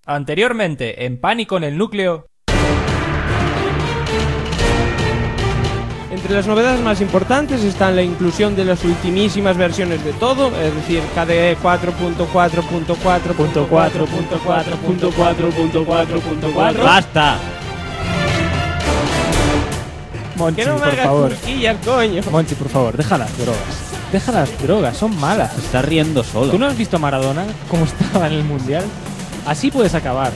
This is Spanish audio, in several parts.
Anteriormente, en Pánico en el Núcleo. Entre las novedades más importantes están la inclusión de las ultimísimas versiones de todo, es decir, KDE 4.4.4.4.4.4.4.4. ¡Basta! Monchi, Que no me por hagas favor. cosquillas, coño. Monchi, por favor, deja las drogas. Deja las drogas, son malas. Se está riendo solo. ¿Tú no has visto a Maradona cómo estaba en el Mundial? Así puedes acabar.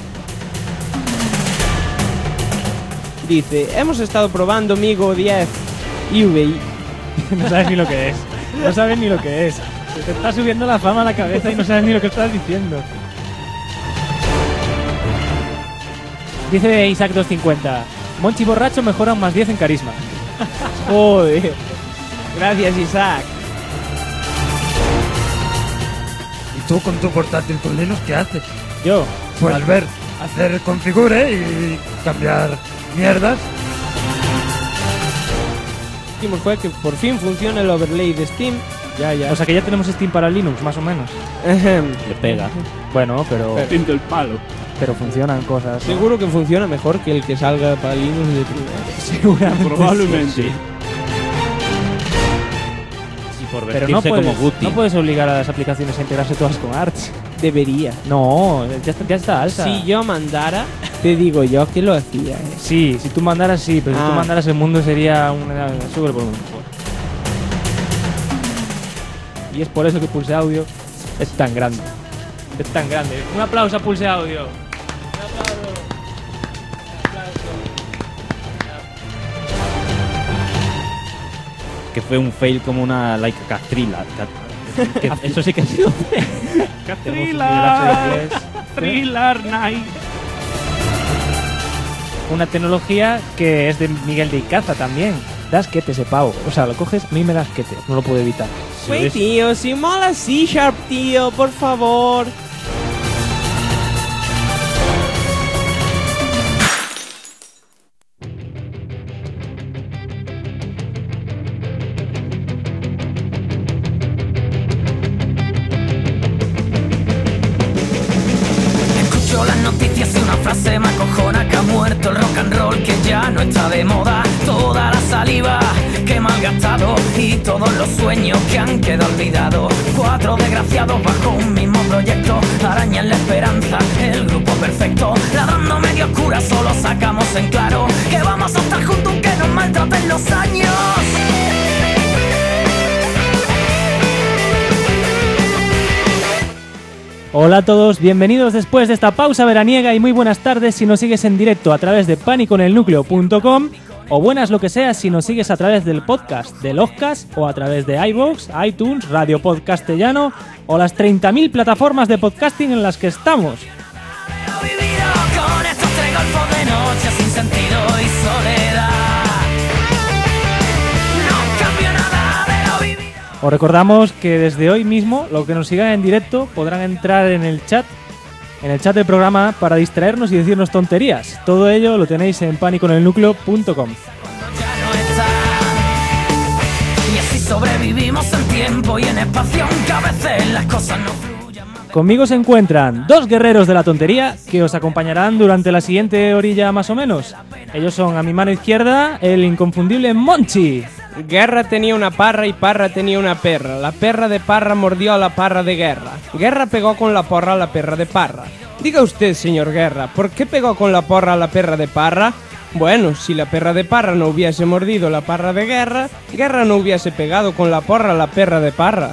Dice, hemos estado probando Migo 10 UVI. No sabes ni lo que es. No sabes ni lo que es. Se te está subiendo la fama a la cabeza y no sabes ni lo que estás diciendo. Dice Isaac 250. Monchi borracho mejora un +10 en carisma. Joder. Gracias, Isaac. ¿Y tú con tu portátil con Linux qué haces? Yo. Pues ver, hacer configure y cambiar mierdas. Lo que fue que por fin funciona el overlay de Steam. Ya. O sea que ya tenemos Steam para Linux, más o menos. Le pega. Bueno, pero Pinto el palo. funcionan cosas, ¿no? Seguro que funciona mejor que el que salga para Linux de primero. Seguramente. Probablemente. Sí. Y por Pero no vestirse como puedes, Guti. no puedes obligar a las aplicaciones a integrarse todas con Arch. Debería. No, ya está alta. Si yo mandara, te digo yo que lo hacía. Sí, si tú mandaras sí, pero si tú mandaras el mundo sería una super volumen. Y es por eso que Pulse Audio es tan grande. Es tan grande. Un aplauso a Pulse Audio. Un aplauso. Que fue un fail como una like Castrila. Eso sí que ha sido fail. Thriller. Thriller Night. Una tecnología que es de Miguel de Icaza también. Das quete ese pavo. O sea, lo coges, a mí me das quete. No lo puedo evitar. Güey, tío, si mola C#, tío, por favor. Escucho las noticias y una frase me acojona: que ha muerto el rock and roll, que ya no está de moda. Toda la saliva que he malgastado y todos los sueños que han quedado olvidados. 4 desgraciados bajo un mismo proyecto arañan la esperanza, el grupo perfecto. Ladrando medio oscura solo sacamos en claro que vamos a estar juntos aunque nos maltraten los años. Hola a todos, bienvenidos después de esta pausa veraniega y muy buenas tardes si nos sigues en directo a través de paniconelnucleo.com o buenas lo que sea si nos sigues a través del podcast, del Ozcast o a través de iVoox, iTunes, Radio Podcastellano o las 30.000 plataformas de podcasting en las que estamos. He vivido con estos 3 golfos de noche sin sentido y soledad. No cambio nada de lo vivido. Os recordamos que desde hoy mismo, los que nos sigan en directo podrán entrar en el chat del programa para distraernos y decirnos tonterías. Todo ello lo tenéis en paniconelnucleo.com. Ya no está. Y así sobrevivimos en tiempo y en espacio, aunque a veces las cosas no fluyan más. Conmigo se encuentran 2 guerreros de la tontería que os acompañarán durante la siguiente orilla más o menos. Ellos son a mi mano izquierda el inconfundible Monchi. Guerra tenía una parra y Parra tenía una perra. La perra de Parra mordió a la parra de Guerra. Guerra pegó con la porra a la perra de Parra. Diga usted, señor Guerra, ¿por qué pegó con la porra a la perra de Parra? Bueno, si la perra de Parra no hubiese mordido la parra de Guerra, Guerra no hubiese pegado con la porra a la perra de Parra.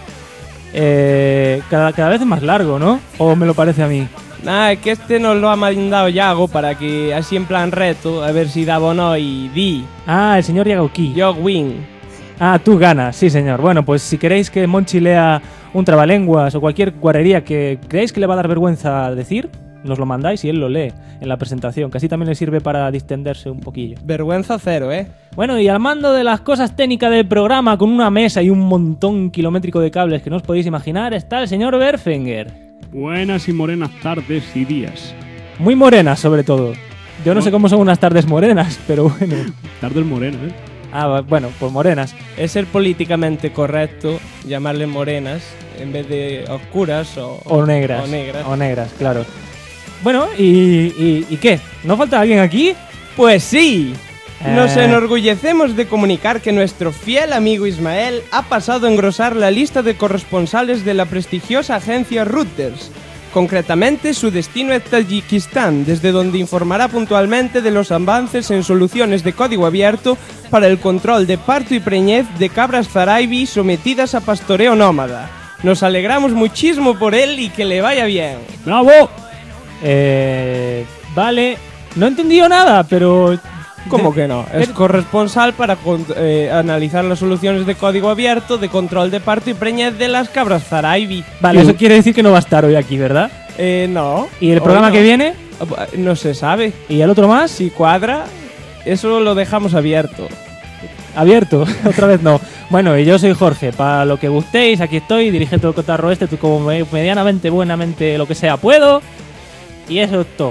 Cada vez es más largo, ¿no? ¿O me lo parece a mí? Nah, es que este nos lo ha mandado Yago para que, así en plan reto, a ver si daba o no y di. Ah, el señor Yagauki. Yo win. Ah, tú ganas, sí señor. Bueno, pues si queréis que Monchi lea un trabalenguas o cualquier guarrería que creéis que le va a dar vergüenza decir, nos lo mandáis y él lo lee en la presentación, que así también le sirve para distenderse un poquillo. Vergüenza cero, ¿eh? Bueno, y al mando de las cosas técnicas del programa, con una mesa y un montón kilométrico de cables que no os podéis imaginar, está el señor Berfinger. Buenas y morenas tardes y días. Muy morenas, sobre todo. Yo no sé cómo son unas tardes morenas, pero bueno. Tardes morenas, ¿eh? Ah, bueno, pues morenas. Es ser políticamente correcto llamarle morenas en vez de oscuras o O negras. O negras. O negras, claro. Bueno, ¿y qué? ¿No falta alguien aquí? Pues sí. Nos enorgullecemos de comunicar que nuestro fiel amigo Ismael ha pasado a engrosar la lista de corresponsales de la prestigiosa agencia Reuters. Concretamente, su destino es Tayikistán, desde donde informará puntualmente de los avances en soluciones de código abierto para el control de parto y preñez de cabras Zaraibi sometidas a pastoreo nómada. Nos alegramos muchísimo por él y que le vaya bien. ¡Bravo! Vale, no he entendido nada, pero... ¿Cómo que no? Es corresponsal para analizar las soluciones de código abierto de control de parto y preñez de las cabras Zaraibi. Vale, eso quiere decir que no va a estar hoy aquí, ¿verdad? No. ¿Y el programa que viene? No se sabe. ¿Y el otro más? Si cuadra, eso lo dejamos abierto. ¿Abierto? Otra vez no. Bueno, y yo soy Jorge. Para lo que gustéis, aquí estoy, dirigiendo el cotarro tú como medianamente, buenamente, lo que sea puedo. Y eso es todo.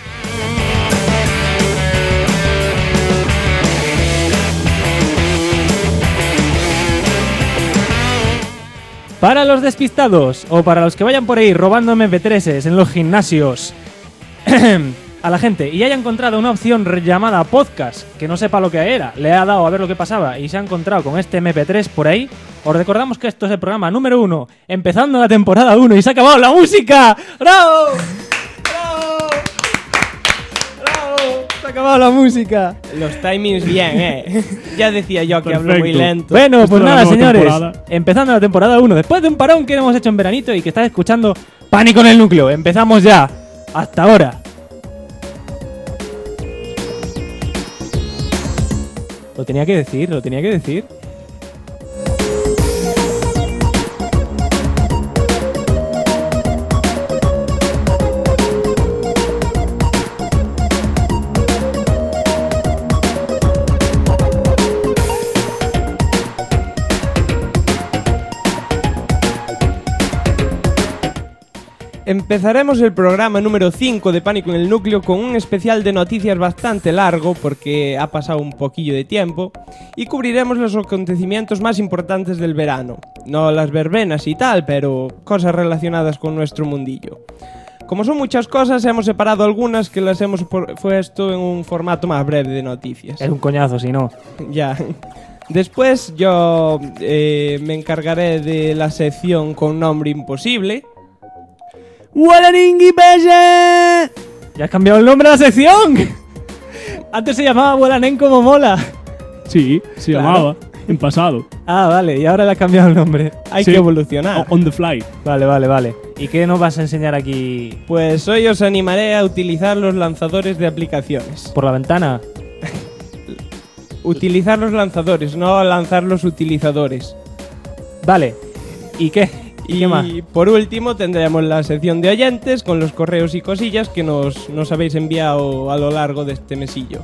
Para los despistados o para los que vayan por ahí robando MP3s en los gimnasios a la gente y haya encontrado una opción llamada podcast que no sepa lo que era, le ha dado a ver lo que pasaba y se ha encontrado con este MP3 por ahí, os recordamos que esto es el programa número 1, empezando la temporada 1 y se ha acabado la música. ¡Bravo! ¡Bravo! ¡Bravo! Se ha acabado la música. Los timings bien, Ya decía yo que hablo muy lento. Bueno, Esto pues es la nada, nueva señores, temporada. empezando la temporada 1, después de un parón que hemos hecho en veranito y que estás escuchando Pánico en el Núcleo. Empezamos ya. Hasta ahora. Lo tenía que decir. Empezaremos el programa número 5 de Pánico en el Núcleo con un especial de noticias bastante largo porque ha pasado un poquillo de tiempo y cubriremos los acontecimientos más importantes del verano. No las verbenas y tal, pero cosas relacionadas con nuestro mundillo. Como son muchas cosas, hemos separado algunas que las hemos puesto en un formato más breve de noticias. Es un coñazo, si no. Ya. Después yo me encargaré de la sección con nombre imposible. ¡Guaraningui Pelle! Ya has cambiado el nombre de la sección. Antes se llamaba Bolanen como mola. Sí, se Claro. llamaba en pasado. Ah, vale, y ahora le has cambiado el nombre. Hay Sí. que evolucionar. On the fly. Vale. ¿Y qué nos vas a enseñar aquí? Pues hoy os animaré a utilizar los lanzadores de aplicaciones. ¿Por la ventana? Utilizar los lanzadores, no lanzar los utilizadores. Vale. ¿Y qué? ¿Y qué más? Por último tendremos la sección de oyentes con los correos y cosillas que nos habéis enviado a lo largo de este mesillo.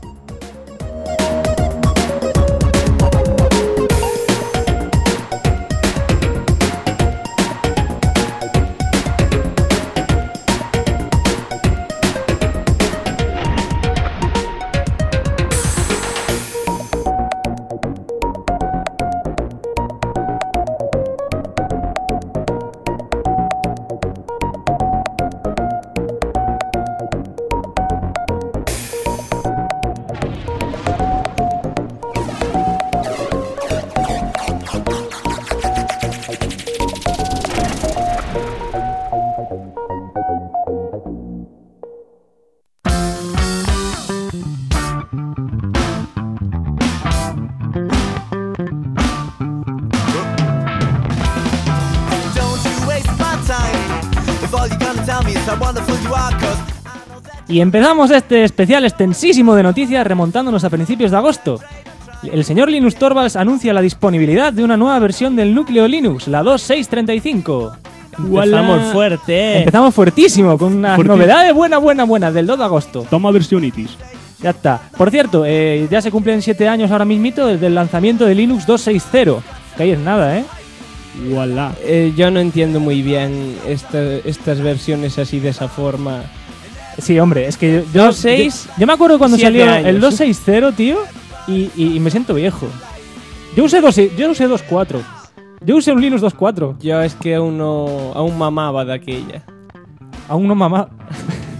Y empezamos este especial extensísimo de noticias remontándonos a principios de agosto. El señor Linus Torvalds anuncia la disponibilidad de una nueva versión del núcleo Linux, la 2.635. Empezamos fuerte, Empezamos fuertísimo, con unas Fuertísimo. novedades buenas del 2 de agosto. Toma versionitis. Ya está. Por cierto, ya se cumplen 7 años ahora mismito desde el lanzamiento de Linux 2.6.0. Que ahí es nada, ¿eh? Voilà. Yo no entiendo muy bien estas versiones así de esa forma. Sí, hombre, es que yo 2.6, yo me acuerdo cuando 7 salió años. el 2.6.0, tío, y me siento viejo. Yo usé 2.4. Yo usé un Linux 2.4. Yo es que aún mamaba de aquella. Aún no mamá.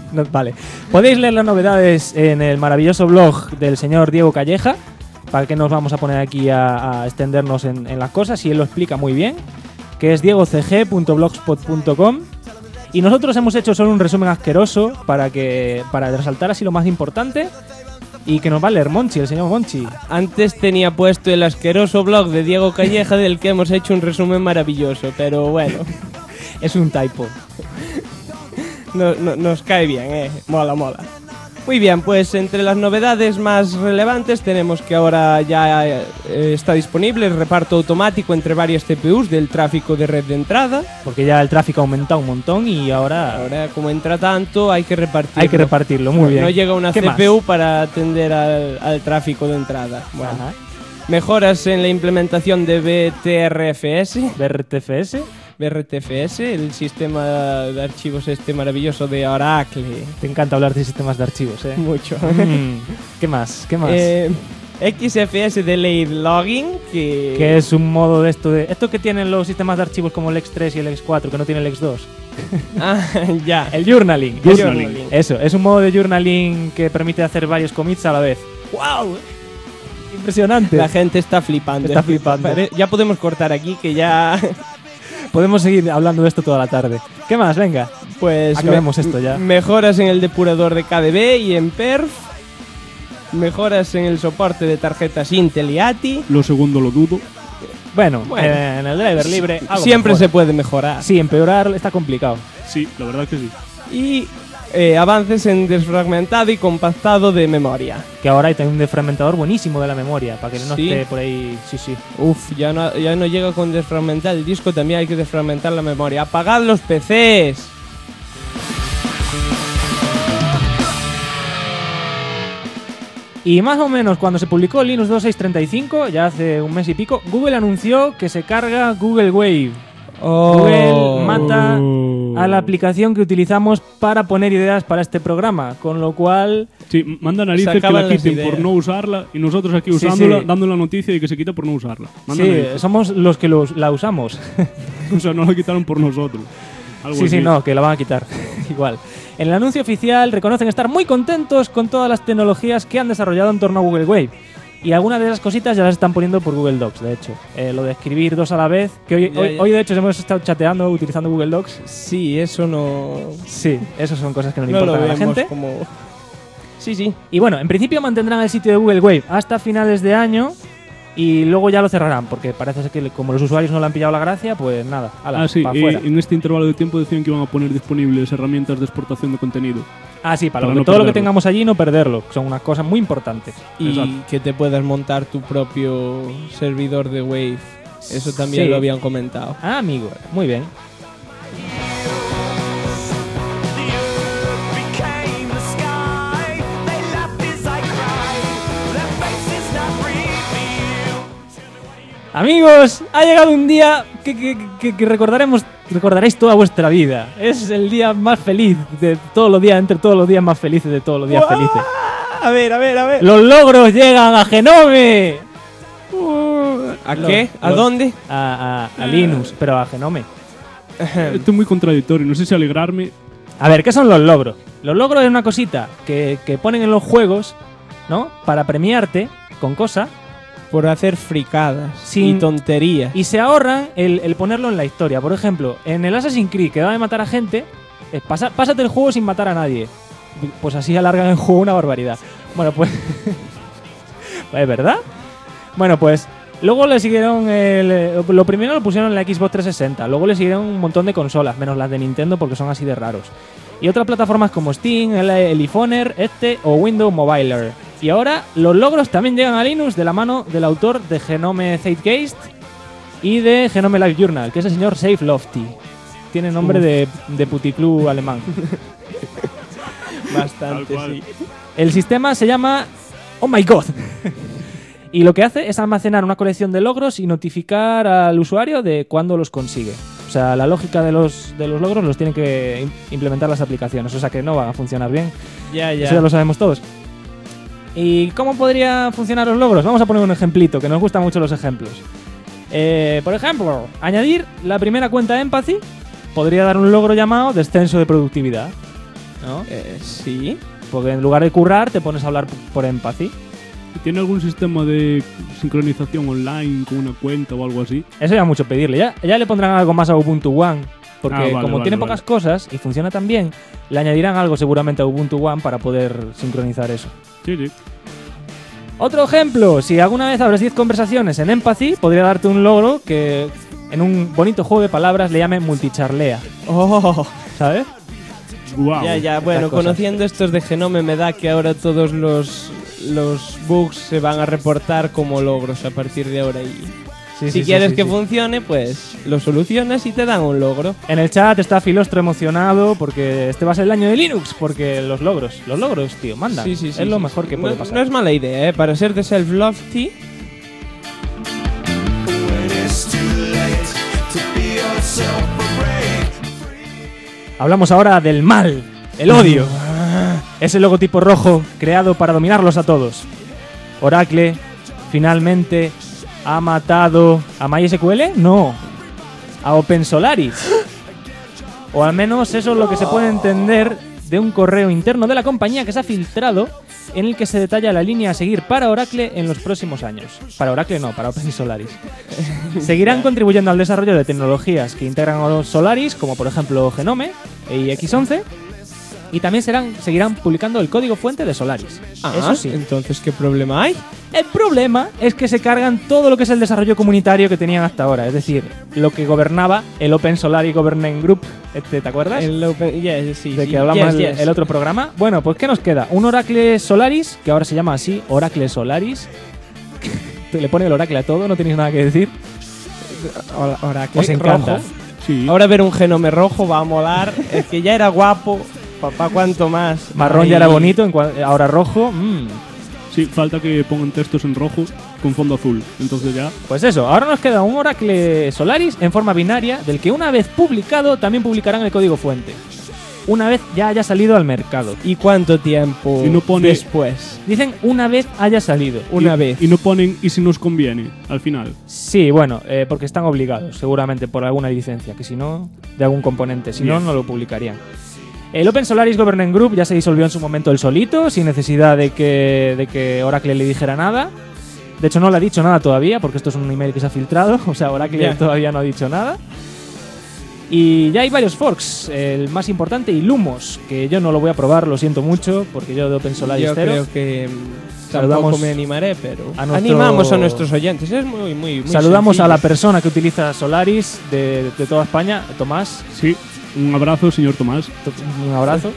No, vale. Podéis leer las novedades en el maravilloso blog del señor Diego Calleja. Para que nos vamos a poner aquí a extendernos en las cosas, y él lo explica muy bien, que es diegocg.blogspot.com. Y nosotros hemos hecho solo un resumen asqueroso para resaltar así lo más importante, y que nos va a leer Monchi, el señor Monchi. Antes tenía puesto el asqueroso blog de Diego Calleja, del que hemos hecho un resumen maravilloso, pero bueno. Es un typo. Nos cae bien, mola. Muy bien, pues entre las novedades más relevantes tenemos que ahora ya está disponible el reparto automático entre varias CPUs del tráfico de red de entrada. Porque ya el tráfico ha aumentado un montón y ahora Como entra tanto, hay que repartirlo. hay que repartirlo, muy bien. No llega una ¿Qué CPU más? para atender al tráfico de entrada. Bueno. Ajá. Mejoras en la implementación de BRTFS. BRTFS, el sistema de archivos maravilloso de Oracle. Te encanta hablar de sistemas de archivos, ¿eh? Mucho. ¿Qué más? ¿Qué más? XFS Delayed Logging, Que es un modo de esto que tienen los sistemas de archivos como el X3 y el X4, que no tiene el X2. ya. El journaling. Journaling. Eso, es un modo de journaling que permite hacer varios commits a la vez. ¡Wow! Impresionante. La gente está flipando. Está flipando. Ya podemos cortar aquí, que ya... Podemos seguir hablando de esto toda la tarde. ¿Qué más? Venga. Pues Acabemos esto ya. Mejoras en el depurador de KDB y en perf. Mejoras en el soporte de tarjetas Intel y ATI. Lo segundo lo dudo. Bueno, Bueno. en el driver libre algo Siempre mejor. se puede mejorar. Sí, empeorar está complicado. Sí, la verdad que sí. Y avances en desfragmentado y compactado de memoria. Que ahora hay también un desfragmentador buenísimo de la memoria, para que no Sí. esté por ahí... Sí. Uf, ya no llega con desfragmentar el disco, también hay que desfragmentar la memoria. ¡Apagad los PCs! Y más o menos cuando se publicó Linux 2635, ya hace un mes y pico, Google anunció que se carga Google Wave. Google mata a la aplicación que utilizamos para poner ideas para este programa, con lo cual... Sí, manda Se narices que acaban la las quiten ideas. por no usarla y nosotros aquí Sí, usándola, sí. dando la noticia de que se quita por no usarla. Manda Sí, narices. somos los que la usamos. O sea, no la quitaron por nosotros. Algo Sí, así. no, que la van a quitar. Igual. En el anuncio oficial reconocen estar muy contentos con todas las tecnologías que han desarrollado en torno a Google Wave. Y algunas de esas cositas ya las están poniendo por Google Docs, de hecho. Lo de escribir dos a la vez, que Ya. hoy de hecho hemos estado chateando utilizando Google Docs. Sí, eso no... Sí, esas son cosas que no le No lo importan a la vemos gente. como... Sí. Y bueno, en principio mantendrán el sitio de Google Wave hasta finales de año y luego ya lo cerrarán, porque parece ser que como los usuarios no le han pillado la gracia, pues nada, ala, Sí, pa' y afuera. en este intervalo de tiempo decían que iban a poner disponibles herramientas de exportación de contenido. Ah, sí, para para lo no todo lo que perderlo. tengamos allí no perderlo, que son unas cosas muy importantes. Y Exacto. que te puedas montar tu propio servidor de Wave. Eso también Sí. lo habían comentado. Ah, amigo, muy bien. Amigos, ha llegado un día que recordaréis toda vuestra vida. Es el día más feliz de todos los días, entre todos los días más felices de todos los días felices. A ver. ¡Los logros llegan a Genome! ¿A qué? ¿A los- dónde? A Linux, pero a Genome. Esto es muy contradictorio, no sé si alegrarme. A ver, ¿qué son los logros? Los logros es una cosita que ponen en los juegos, ¿no? Para premiarte con cosas. Por hacer fricadas Sin- y tonterías. Y se ahorran el ponerlo en la historia. Por ejemplo, en el Assassin's Creed, que va de matar a gente, pásate el juego sin matar a nadie. Pues así alargan el juego una barbaridad. Bueno, pues... ¿Es verdad? Bueno, pues... Luego le siguieron... lo primero lo pusieron en la Xbox 360. Luego le siguieron un montón de consolas, menos las de Nintendo porque son así de raros. Y otras plataformas como Steam, el iPhoner, o Windows Mobiler. Y ahora los logros también llegan a Linux de la mano del autor de Genome Zeitgeist y de Genome Live Journal, que es el señor Safe Lofty. Tiene nombre de puticlub alemán. Bastante, Tal cual. sí. El sistema se llama Oh My God. Y lo que hace es almacenar una colección de logros y notificar al usuario de cuándo los consigue. O sea, la lógica de los logros los tienen que implementar las aplicaciones. O sea que no van a funcionar bien. Ya. Eso ya lo sabemos todos. ¿Y cómo podrían funcionar los logros? Vamos a poner un ejemplito, que nos gustan mucho los ejemplos. Por ejemplo, añadir la primera cuenta Empathy podría dar un logro llamado descenso de productividad. ¿no? Sí. Porque en lugar de currar te pones a hablar por Empathy. ¿Tiene algún sistema de sincronización online con una cuenta o algo así? Eso ya mucho pedirle. Ya le pondrán algo más a Ubuntu One. Porque como tiene pocas cosas y funciona tan bien, le añadirán algo seguramente a Ubuntu One para poder sincronizar eso. Sí, sí. Otro ejemplo, si alguna vez abres 10 conversaciones en Empathy, podría darte un logro que en un bonito juego de palabras le llame multicharlea. Oh, ¿Sabes? Wow. ya. Bueno, cosas. conociendo estos de Genome me da que ahora todos los bugs se van a reportar como logros a partir de ahora. Y si quieres que funcione, pues lo solucionas y te dan un logro. En el chat está Filostro emocionado porque este va a ser el año de Linux, porque los logros, tío, mandan. Sí, es lo mejor que puede pasar. No es mala idea, para ser de self-lofty. Hablamos ahora del mal, el odio. Ese logotipo rojo creado para dominarlos a todos. Oracle finalmente ha matado a MySQL, no, a OpenSolaris. O al menos eso es lo que se puede entender de un correo interno de la compañía que se ha filtrado, en el que se detalla la línea a seguir para Oracle en los próximos años. Para Oracle no, para OpenSolaris. Seguirán contribuyendo al desarrollo de tecnologías que integran a los Solaris, como por ejemplo Genome y X11, y también seguirán publicando el código fuente de Solaris. Eso sí. Entonces, ¿qué problema hay? El problema es que se cargan todo lo que es el desarrollo comunitario que tenían hasta ahora, es decir, lo que gobernaba el Open Solaris Governance Group, ¿te acuerdas? El Open, sí, de que hablamos el otro programa. Bueno, pues ¿qué nos queda? Un Oracle Solaris, que ahora se llama así, Oracle Solaris. Le pone el Oracle a todo, no tenéis nada que decir. Oracle Os encanta. rojo. Sí. Ahora ver un Genome rojo va a molar. Es que ya era guapo. Papá, ¿cuánto más? Marrón ya era bonito, ahora rojo. Sí, falta que pongan textos en rojo con fondo azul. Entonces ya... Pues eso, ahora nos queda un Oracle Solaris en forma binaria, del que una vez publicado también publicarán el código fuente. Una vez ya haya salido al mercado. ¿Y cuánto tiempo Y no pone- después? Dicen una vez haya salido. Una vez. Y no ponen y si nos conviene, al final. Sí, bueno, porque están obligados, seguramente por alguna licencia, que si no, de algún componente, si no, Bien. no lo publicarían. El Open Solaris Governance Group ya se disolvió en su momento el solito, sin necesidad de que Oracle le dijera nada. De hecho, no le ha dicho nada todavía, porque esto es un email que se ha filtrado, o sea, Oracle Ya. todavía no ha dicho nada. Y ya hay varios forks, el más importante, Illumos, que yo no lo voy a probar, lo siento mucho, porque yo de Open Solaris Yo cero. creo que Saludamos tampoco me animaré, pero a nuestro- animamos a nuestros oyentes. Es muy Saludamos a la sencillo. persona que utiliza Solaris de toda España, Tomás. Sí, un abrazo, señor Tomás. Un abrazo.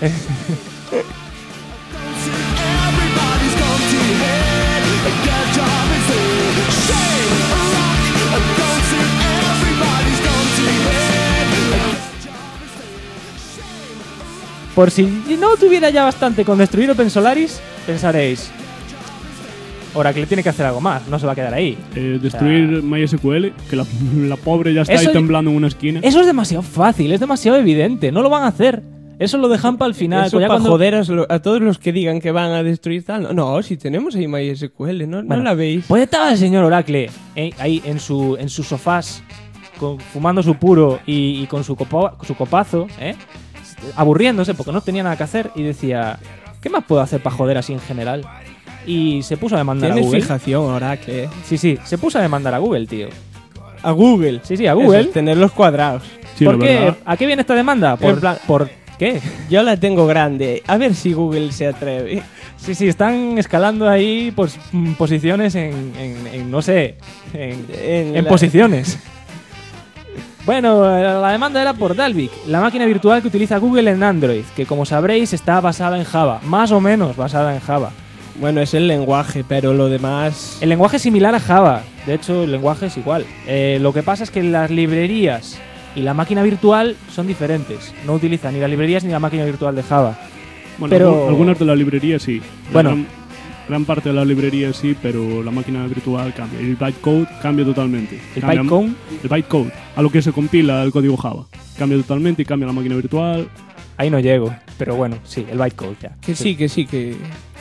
Por si no tuviera ya bastante con destruir Open Solaris, pensaréis, Oracle tiene que hacer algo más, no se va a quedar ahí. Destruir MySQL, que la pobre ya está Eso- ahí temblando en una esquina. Eso es demasiado fácil, es demasiado evidente, no lo van a hacer. Eso lo dejan para el final. Eso ya para cuando- joder a todos los que digan que van a destruir tal. No, si tenemos ahí MySQL, ¿no Bueno, la veis? Pues estaba el señor Oracle ahí en sus sofás, fumando su puro y con su copazo, aburriéndose porque no tenía nada que hacer y decía, ¿qué más puedo hacer para joder así en general? Y se puso a demandar a Tienes Google. fijación, Oracle, ¿eh? Sí, se puso a demandar a Google, tío. A Google. Sí, a Google. Eso es tener los cuadrados. Sí, ¿Por la qué? verdad. ¿A qué viene esta demanda? En plan- ¿Por qué? Yo la tengo grande. A ver si Google se atreve. Sí, están escalando ahí pues, posiciones en no sé, en la- posiciones. Bueno, la demanda era por Dalvik, la máquina virtual que utiliza Google en Android, que como sabréis está basada en Java, más o menos basada en Java. Bueno, es el lenguaje, pero lo demás... El lenguaje es similar a Java, de hecho el lenguaje es igual. Lo que pasa es que las librerías y la máquina virtual son diferentes. No utilizan ni las librerías ni la máquina virtual de Java. Bueno, pero- algunas de las librerías sí. Bueno. Gran parte de las librerías sí, pero la máquina virtual cambia. Y el bytecode cambia totalmente. ¿El Cambia- bytecode? El bytecode, a lo que se compila el código Java. Cambia totalmente y cambia la máquina virtual. Ahí no llego, pero bueno, sí, el bytecode ya. Que sí.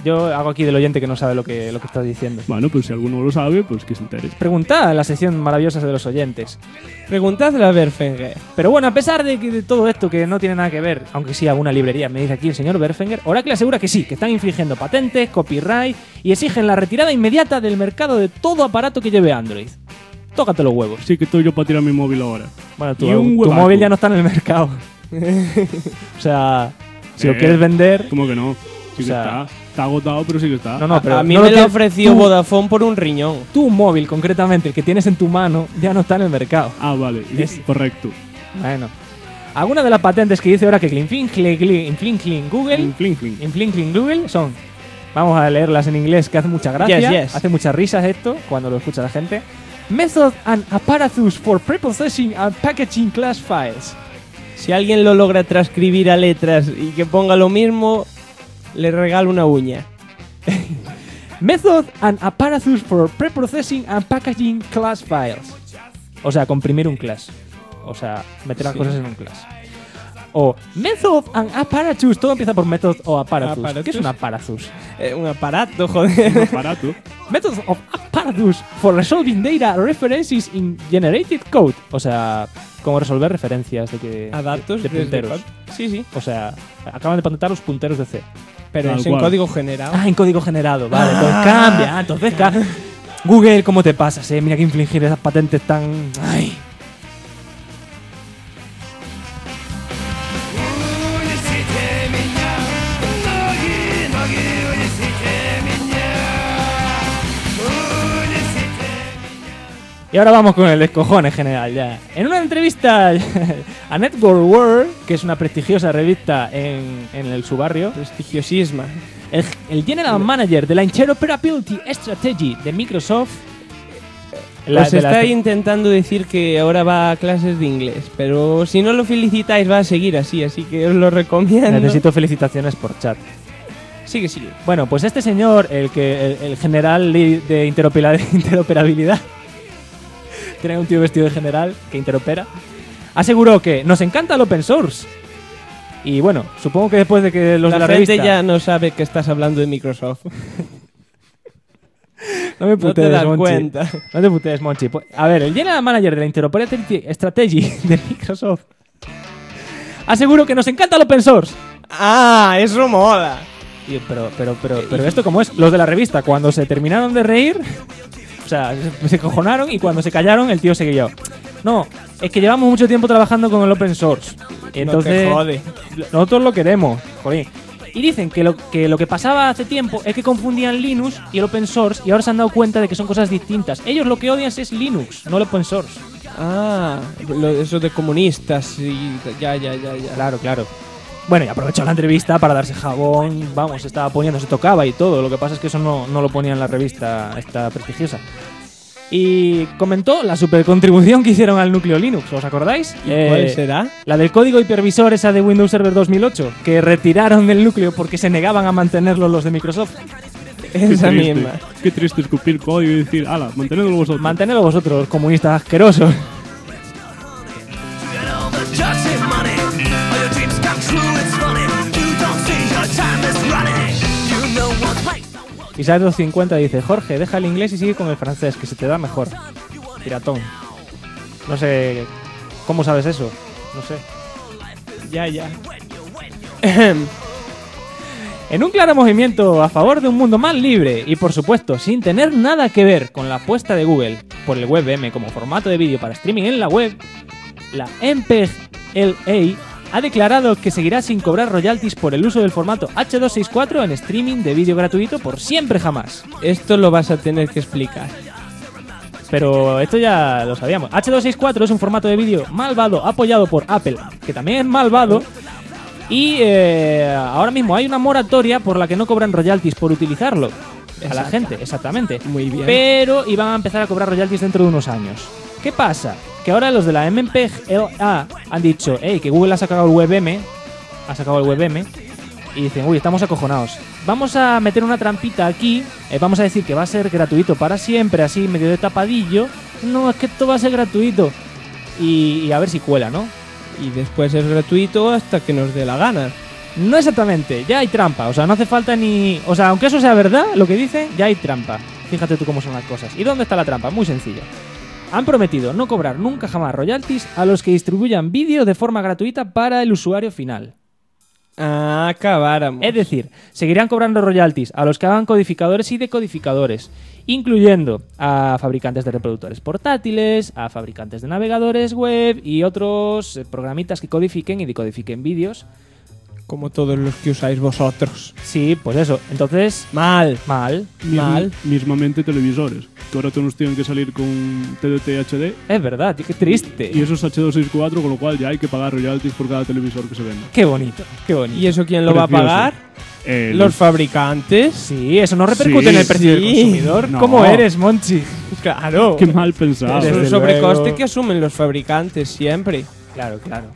Yo hago aquí del oyente que no sabe lo que estás diciendo. Bueno, pues si alguno lo sabe, pues que se entere. Preguntad en la sección maravillosa de los oyentes. Preguntadle a Berfenger. Pero bueno, a pesar de todo esto que no tiene nada que ver, aunque sí alguna librería, me dice aquí el señor Berfenger, Oracle asegura que sí, que están infringiendo patentes, copyright y exigen la retirada inmediata del mercado de todo aparato que lleve Android. Tócate los huevos. Sí que estoy yo para tirar mi móvil ahora. Bueno, tu Y un huevaco. móvil ya no está en el mercado. O sea, si lo quieres vender... ¿Cómo que no? Sí que O sea, está. Está agotado, pero sí que está. No, pero a mí no me lo lo tienes- ofreció tú- Vodafone por un riñón. Tu móvil, concretamente, el que tienes en tu mano, ya no está en el mercado. Ah, vale. Correcto. Bueno. Algunas de las patentes que dice ahora que infringen Google, infringen Google son... Vamos a leerlas en inglés, que hace mucha gracia. Yes, yes. Hace muchas risas esto, cuando lo escucha la gente. Method and apparatus for preprocessing and packaging class files. Si alguien lo logra transcribir a letras y que ponga lo mismo, le regalo una uña. Method and apparatus for preprocessing and packaging class files. O sea, comprimir un class. O sea, meter las Sí. cosas en un class. O method and apparatus. Todo empieza por method o apparatus. Apparatus. ¿Qué es un apparatus? Un aparato, joder. Aparato. Methods of apparatus for resolving data references in generated code. O sea, como resolver referencias A datos de desde punteros. código. Sí, sí. O sea, acaban de patentar los punteros de C. Pero Tal es en cual. código generado. Ah, en código generado. Vale, entonces cambia. Entonces Google, ¿cómo te pasas, Mira que infligir esas patentes tan... Ay. Y ahora vamos con el descojón en general ya. En una entrevista a Network World, que es una prestigiosa revista en el su barrio, Prestigiosisma. el General Manager de la Interoperability Strategy de Microsoft Pues está intentando decir que ahora va a clases de inglés, pero si no lo felicitáis va a seguir así que os lo recomiendo. Necesito felicitaciones por chat. Sigue, sigue. Bueno, pues este señor, el general de interoperabilidad, tiene un tío vestido de general que interopera, aseguró que nos encanta el open source. Y bueno, supongo que después de que los de la gente revista... ya no sabe que estás hablando de Microsoft. No me No te putees, das Monchi. cuenta. No te putees, Monchi. Pues, a ver, el General Manager de la Interoperability Strategy de Microsoft aseguró que nos encanta el open source. ¡Ah! ¡Eso mola! Y, pero esto como es, los de la revista, cuando se terminaron de reír, o sea, se cojonaron y cuando se callaron el tío seguía. No, es que llevamos mucho tiempo trabajando con el open source. Entonces, No te jode. nosotros lo queremos, joder. Y dicen que lo que pasaba hace tiempo es que confundían Linux y el open source y ahora se han dado cuenta de que son cosas distintas. Ellos lo que odian es Linux, no el open source. Ah, eso de comunistas y ya. Claro. Bueno, y aprovechó la entrevista para darse jabón, vamos, se estaba poniendo, se tocaba y todo. Lo que pasa es que eso no lo ponía en la revista esta prestigiosa. Y comentó la super contribución que hicieron al núcleo Linux, ¿os acordáis? ¿Cuál será? La del código hipervisor esa de Windows Server 2008, que retiraron del núcleo porque se negaban a mantenerlo los de Microsoft. Esa Qué triste. misma. Qué triste escupir código y decir, ala, mantenedlo vosotros. Mantenedlo vosotros, comunistas asquerosos. Isaac 250 dice: Jorge, deja el inglés y sigue con el francés, que se te da mejor. Piratón. No sé. ¿Cómo sabes eso? No sé. Ya. En un claro movimiento a favor de un mundo más libre y, por supuesto, sin tener nada que ver con la apuesta de Google por el WebM como formato de vídeo para streaming en la web, la MPEG-LA ha declarado que seguirá sin cobrar royalties por el uso del formato H264 en streaming de vídeo gratuito por siempre jamás. Esto lo vas a tener que explicar. Pero esto ya lo sabíamos. H264 es un formato de vídeo malvado apoyado por Apple, que también es malvado. Y ahora mismo hay una moratoria por la que no cobran royalties por utilizarlo. A la gente, exactamente. Muy bien. Pero iban a empezar a cobrar royalties dentro de unos años. ¿Qué pasa? Que ahora los de la MPEG-LA han dicho, que Google ha sacado el WebM. Y dicen, uy, estamos acojonados. Vamos a meter una trampita aquí. Vamos a decir que va a ser gratuito para siempre, así medio de tapadillo. No, es que esto va a ser gratuito. Y a ver si cuela, ¿no? Y después es gratuito hasta que nos dé la gana. No exactamente, ya hay trampa. O sea, no hace falta ni... O sea, aunque eso sea verdad, lo que dicen, ya hay trampa. Fíjate tú cómo son las cosas. ¿Y dónde está la trampa? Muy sencilla. Han prometido no cobrar nunca jamás royalties a los que distribuyan vídeos de forma gratuita para el usuario final. Ah, acabáramos. Es decir, seguirán cobrando royalties a los que hagan codificadores y decodificadores, incluyendo a fabricantes de reproductores portátiles, a fabricantes de navegadores web y otros programitas que codifiquen y decodifiquen vídeos. Como todos los que usáis vosotros. Sí, pues eso. Entonces, mal. Mismamente televisores, que ahora todos tienen que salir con TDT HD. Es verdad, tío, qué triste. Y eso es H264, con lo cual ya hay que pagar royalties por cada televisor que se venda. Qué bonito, qué bonito. ¿Y eso quién lo va a Precioso. pagar? ¿Los fabricantes? Sí, eso no repercute Sí, en el precio del sí. consumidor. No. ¿Cómo eres, Monchi? Claro. Qué mal pensado. Es Desde un sobrecoste luego. que asumen los fabricantes siempre. Claro, claro.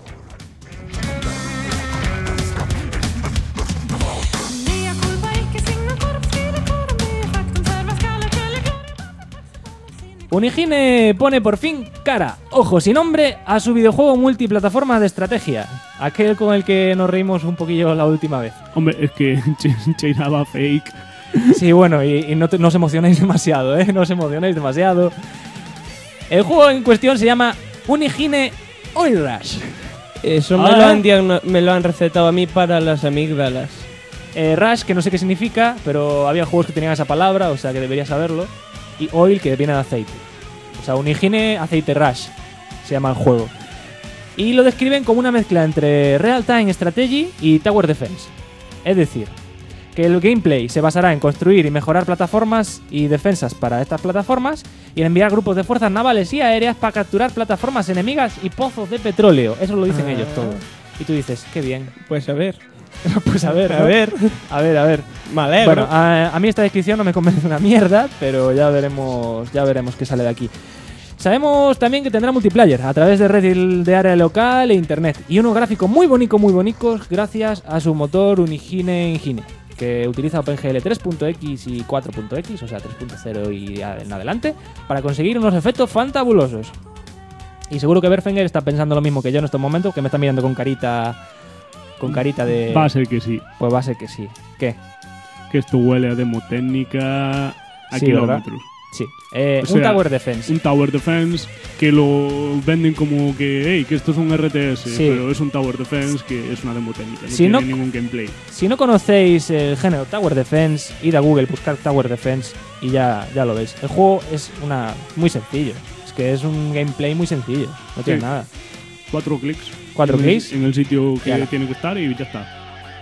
Unigine pone por fin cara, ojos y nombre a su videojuego multiplataforma de estrategia. Aquel con el que nos reímos un poquillo la última vez. Hombre, es que Chainaba fake. Sí, bueno, y no os emocionéis demasiado, ¿eh? No os emocionéis demasiado. El juego en cuestión se llama Unigine Oil Rush. Eso me lo han recetado a mí para las amígdalas. Rush, que no sé qué significa, pero había juegos que tenían esa palabra, o sea que debería saberlo. Y oil, que viene de aceite. O sea, Unigine Aceite Rush se llama el juego. Y lo describen como una mezcla entre Real Time Strategy y Tower Defense. Es decir, que el gameplay se basará en construir y mejorar plataformas y defensas para estas plataformas y en enviar grupos de fuerzas navales y aéreas para capturar plataformas enemigas y pozos de petróleo. Eso lo dicen ellos todo. Y tú dices, qué bien. Pues a ver. Pues a ver, A ver. A ver. Me alegro. Bueno, a mí esta descripción no me convence una mierda, pero ya veremos qué sale de aquí. Sabemos también que tendrá multiplayer a través de red de área local e internet y unos gráficos muy bonitos gracias a su motor Unigine Engine, que utiliza OpenGL 3.x y 4.x, o sea 3.0 y en adelante, para conseguir unos efectos fantabulosos. Y seguro que Berfinger está pensando lo mismo que yo en estos momentos, que me está mirando con carita de... Va a ser que sí. Pues va a ser que sí. ¿Qué? Que esto huele a demo técnica a Sí, kilómetros. Sí. O Un sea, Tower Defense. Un Tower Defense que lo venden como que esto es un RTS, Sí. pero es un Tower Defense que es una demo técnica, no Si tiene no- ningún gameplay. Si no conocéis el género Tower Defense, id a Google, buscar Tower Defense y ya lo veis. El juego es muy sencillo. Es que es un gameplay muy sencillo. No tiene Sí. nada. 4 clics. 4 en el- clics. En el sitio que Ya. tiene que estar y ya está.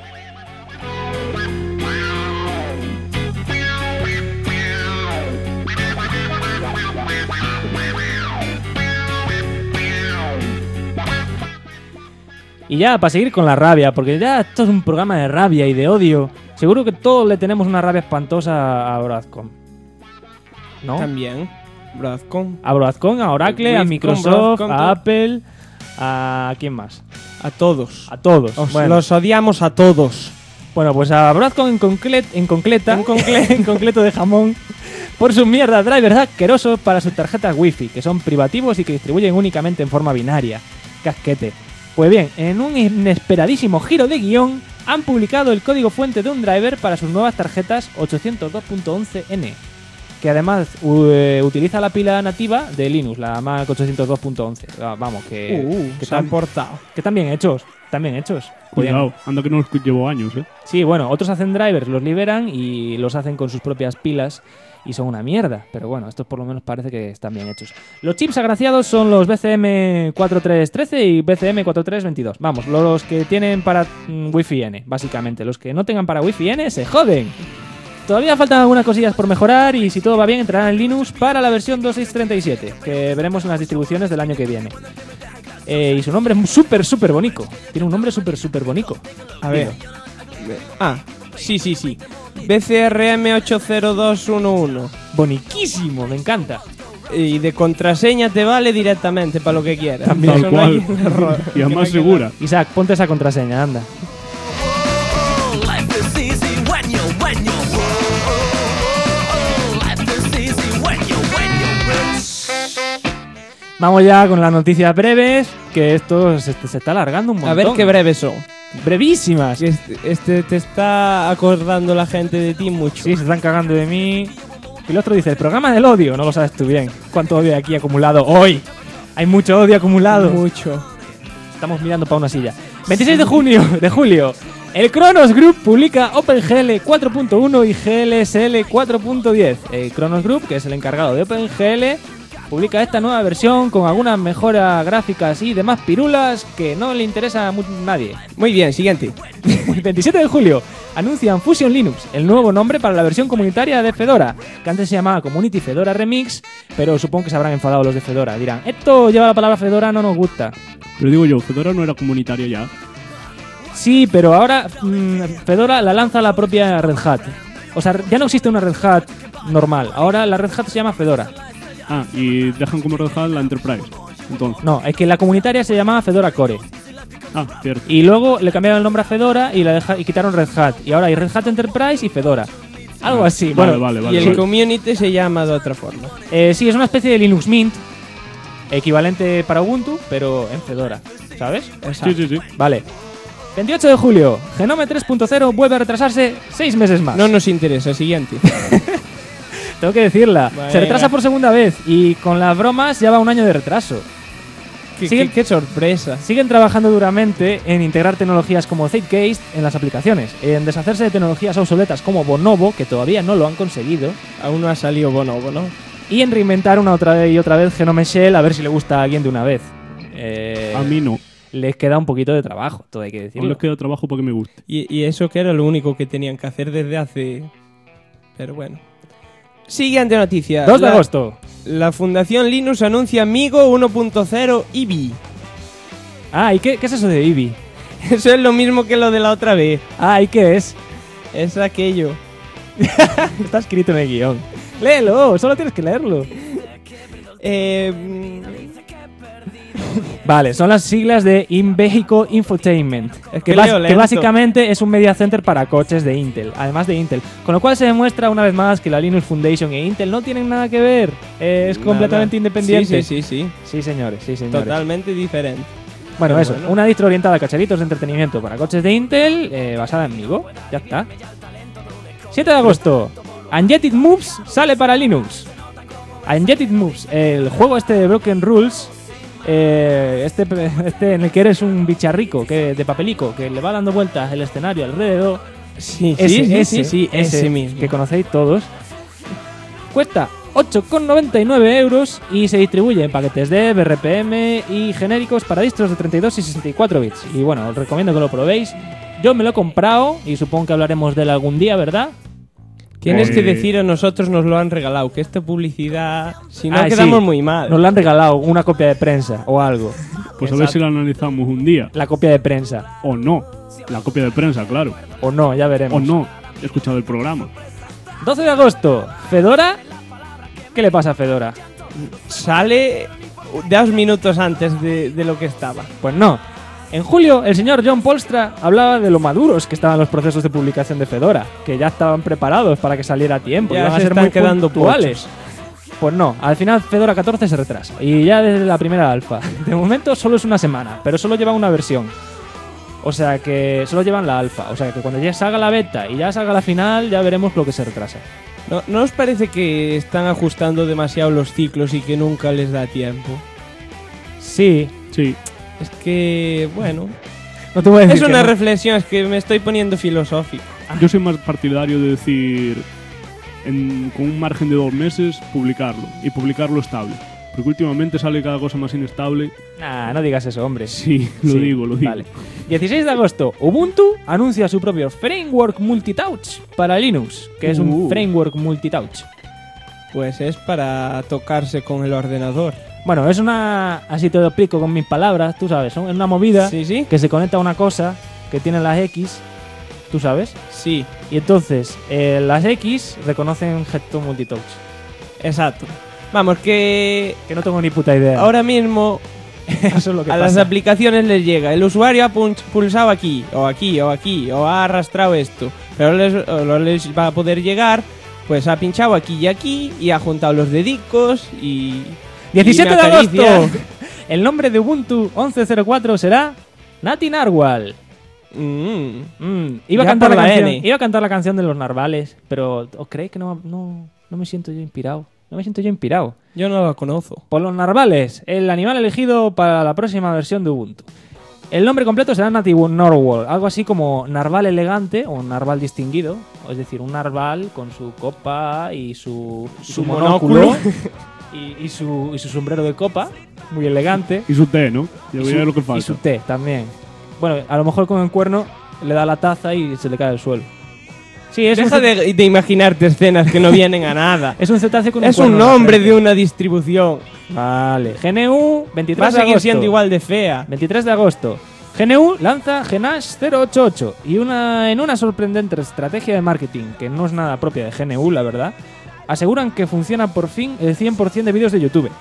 Y ya, para seguir con la rabia, porque ya esto es un programa de rabia y de odio. Seguro que todos le tenemos una rabia espantosa a Broadcom. ¿No? También. Broadcom. A Broadcom, a Oracle, a Wifcom, Microsoft, Broadcom, a todo. Apple, a... ¿quién más? A todos. A todos. Bueno. Los odiamos a todos. Bueno, pues a Broadcom en concreto de jamón, por sus mierdas drivers asquerosos para sus tarjetas Wi-Fi, que son privativos y que distribuyen únicamente en forma binaria. Casquete. Pues bien, en un inesperadísimo giro de guión, han publicado el código fuente de un driver para sus nuevas tarjetas 802.11n, que además utiliza la pila nativa de Linux, la Mac 802.11. Vamos, que Se han portado. que están bien hechos. También hechos. Cuidado, anda que no los llevo años, Sí, bueno, otros hacen drivers, los liberan y los hacen con sus propias pilas y son una mierda. Pero bueno, estos por lo menos parece que están bien hechos. Los chips agraciados son los BCM 4313 y BCM 4322. Vamos, los que tienen para Wi-Fi N, básicamente. Los que no tengan para Wi-Fi N se joden. Todavía faltan algunas cosillas por mejorar y si todo va bien entrarán en Linux para la versión 2637, que veremos en las distribuciones del año que viene. Y su nombre es súper bonito. Tiene un nombre súper bonito. A ver. Sí. BCRM 80211. Boniquísimo, me encanta. Y de contraseña te vale directamente para lo que quieras. También. Eso Tal no hay cual. error. Y además segura. Isaac, ponte esa contraseña, anda. Life is easy when you're Life is easy when you're rich. Vamos ya con las noticias breves, que esto se está alargando un montón. A ver qué breves son. brevísimas. Que te está acordando la gente de ti mucho. Sí, se están cagando de mí. Y el otro dice, el programa del odio. No lo sabes tú bien. ¿Cuánto odio hay aquí acumulado hoy? Hay mucho odio acumulado. Mucho. Estamos mirando para una silla. 26 de julio. El Kronos Group publica OpenGL 4.1 y GLSL 4.10. El Kronos Group, que es el encargado de OpenGL, publica esta nueva versión con algunas mejoras gráficas y demás pirulas que no le interesa a nadie. Muy bien, siguiente. El 27 de julio anuncian Fusion Linux, el nuevo nombre para la versión comunitaria de Fedora, que antes se llamaba Community Fedora Remix, pero supongo que se habrán enfadado los de Fedora. Dirán, esto lleva la palabra Fedora, no nos gusta. Pero digo yo, Fedora no era comunitaria ya. Sí, pero ahora Fedora la lanza la propia Red Hat. O sea, ya no existe una Red Hat normal, ahora la Red Hat se llama Fedora. Ah, y dejan como Red Hat la Enterprise. Entonces. No, es que la comunitaria se llamaba Fedora Core. Ah, cierto. Y luego le cambiaron el nombre a Fedora y y quitaron Red Hat. Y ahora hay Red Hat Enterprise y Fedora. Algo así. Vale, bueno, vale. Y el community se llama de otra forma. Sí, es una especie de Linux Mint, equivalente para Ubuntu, pero en Fedora, ¿sabes? Sí. Vale. 28 de julio, Genome 3.0 vuelve a retrasarse 6 meses más. No nos interesa, siguiente. Tengo que decirla. Venga. Se retrasa por segunda vez y con las bromas ya va un año de retraso. Qué sorpresa. Siguen trabajando duramente en integrar tecnologías como Zeitgeist en las aplicaciones, en deshacerse de tecnologías obsoletas como Bonobo, que todavía no lo han conseguido, Aún no ha salido Bonobo, ¿no? y en reinventar una otra y otra vez Genome Shell a ver si le gusta a alguien de una vez. A mí no. Les queda un poquito de trabajo, todo hay que No decirlo. les queda trabajo para que me guste. Y eso que era lo único que tenían que hacer desde hace... Pero bueno. Siguiente noticia. 2 de agosto. La Fundación Linux anuncia Migo 1.0 Eevee. Ah, ¿y qué es eso de Eevee? Eso es lo mismo que lo de la otra vez. Ah, ¿y qué es? Es aquello. Está escrito en el guión. Léelo, solo tienes que leerlo. Vale, son las siglas de In-Vehicle Infotainment, Es que, que leo que lento. básicamente es un media center para coches de Intel, además de Intel. Con lo cual se demuestra una vez más que la Linux Foundation e Intel no tienen nada que ver. Es completamente independiente. Sí. Sí, señores, sí, señores. Totalmente diferente. Bueno, Pero eso, bueno. una distro orientada a cacharritos de entretenimiento para coches de Intel, basada en Migo. Ya está. 7 de agosto. Unjetted Moves sale para Linux. Unjetted Moves, el juego este de Broken Rules, este en el que eres un bicharrico de papelico que le va dando vueltas el escenario alrededor. Sí, ese mismo. que conocéis todos. Cuesta 8,99 euros y se distribuye en paquetes de RPM y genéricos para distros de 32 y 64 bits. Y bueno, os recomiendo que lo probéis. Yo me lo he comprado y supongo que hablaremos de él algún día, ¿verdad? Tienes que decir a nosotros nos lo han regalado, que esta publicidad, si no Ah, quedamos sí. muy mal. Nos lo han regalado, una copia de prensa o algo. Pues a ver si la analizamos un día. La copia de prensa. O no. La copia de prensa, claro. O no, ya veremos. O no. He escuchado el programa. 12 de agosto. Fedora. ¿Qué le pasa a Fedora? Sale 2 minutos antes de lo que estaba. Pues no. En julio, el señor John Polstra hablaba de lo maduros que estaban los procesos de publicación de Fedora, que ya estaban preparados para que saliera a tiempo, Ya iban a se ser están muy quedando puntuales. Pues no, al final Fedora 14 se retrasa, y ya desde la primera alfa. De momento solo es una semana, pero solo lleva una versión. O sea que solo llevan la alfa, o sea que cuando ya salga la beta y ya salga la final, ya veremos lo que se retrasa. ¿No os parece que están ajustando demasiado los ciclos y que nunca les da tiempo? Sí, Sí. Es que, bueno, no te voy a decir es que una no. reflexión, es que me estoy poniendo filosófico. Yo soy más partidario de decir, con un margen de 2 meses, publicarlo. Y publicarlo estable. Porque últimamente sale cada cosa más inestable. Nah, no digas eso, hombre. Sí, lo Sí, digo. Vale. 16 de agosto, Ubuntu anuncia su propio framework multitouch para Linux, que es un framework multitouch. Pues es para tocarse con el ordenador. Bueno, es una... Así te lo explico con mis palabras, tú sabes. Es una movida Sí. que se conecta a una cosa que tiene las X, tú sabes. Sí, Y entonces, las X reconocen Headtone Multitouch. exacto. Vamos, que Que no tengo ni puta idea. ahora mismo Eso es lo que a pasa. las aplicaciones les llega. El usuario ha pulsado aquí, o aquí, o aquí, o ha arrastrado esto. Pero no les va a poder llegar, pues ha pinchado aquí y ha juntado los dedicos y... 17 y de me acaricia. agosto. El nombre de Ubuntu 11.04 será Nati Narwhal. Iba a Ya cantar por la la canción, N. iba a cantar la canción de los narvales, pero ¿os creéis que no me siento yo inspirado? No me siento yo inspirado. Yo no la conozco. Por los narvales, el animal elegido para la próxima versión de Ubuntu. El nombre completo será Native Narwhal, algo así como narval elegante o narval distinguido, es decir, un narval con su copa y su monóculo y su sombrero de copa, muy elegante. Y su té, ¿no? Ya veía lo que falta. Y su té también. Bueno, a lo mejor con el cuerno le da la taza y se le cae al suelo. Sí, es Deja de imaginarte escenas que no vienen a nada. es un cetáceo con Es cuerno un en la nombre frente. de una distribución. Vale. GNU, 23 Va a de seguir agosto. siendo igual de fea. 23 de agosto. GNU lanza Genash 088 y en una sorprendente estrategia de marketing que no es nada propia de GNU, la verdad, aseguran que funciona por fin el 100% de vídeos de YouTube.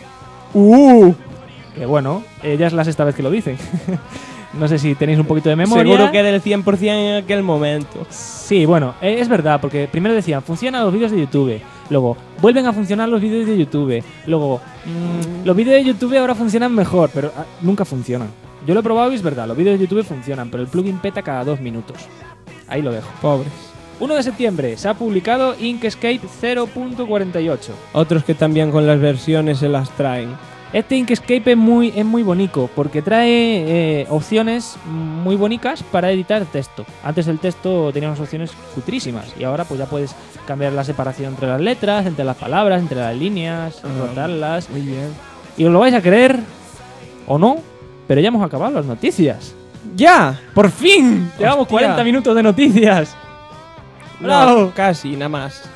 Que bueno, ya es la sexta vez que lo dicen. No sé si tenéis un poquito de memoria. Seguro que era el 100% en aquel momento. Sí, bueno, es verdad, porque primero decían, funcionan los vídeos de YouTube, luego vuelven a funcionar los vídeos de YouTube, luego los vídeos de YouTube ahora funcionan mejor, pero nunca funcionan. Yo lo he probado y es verdad, los vídeos de YouTube funcionan, pero el plugin peta cada 2 minutos. Ahí lo dejo. Pobres. 1 de septiembre se ha publicado Inkscape 0.48. Otros que también con las versiones se las traen. Este Inkscape es muy bonito porque trae opciones muy bonitas para editar texto. Antes el texto tenía unas opciones cutrísimas y ahora pues ya puedes cambiar la separación entre las letras, entre las palabras, entre las líneas, rotarlas. Muy bien. Y os lo vais a creer o no, pero ya hemos acabado las noticias. ¡Ya! ¡Por fin! Llevamos Hostia. 40 minutos de noticias. ¡Bravo! No, casi, nada más.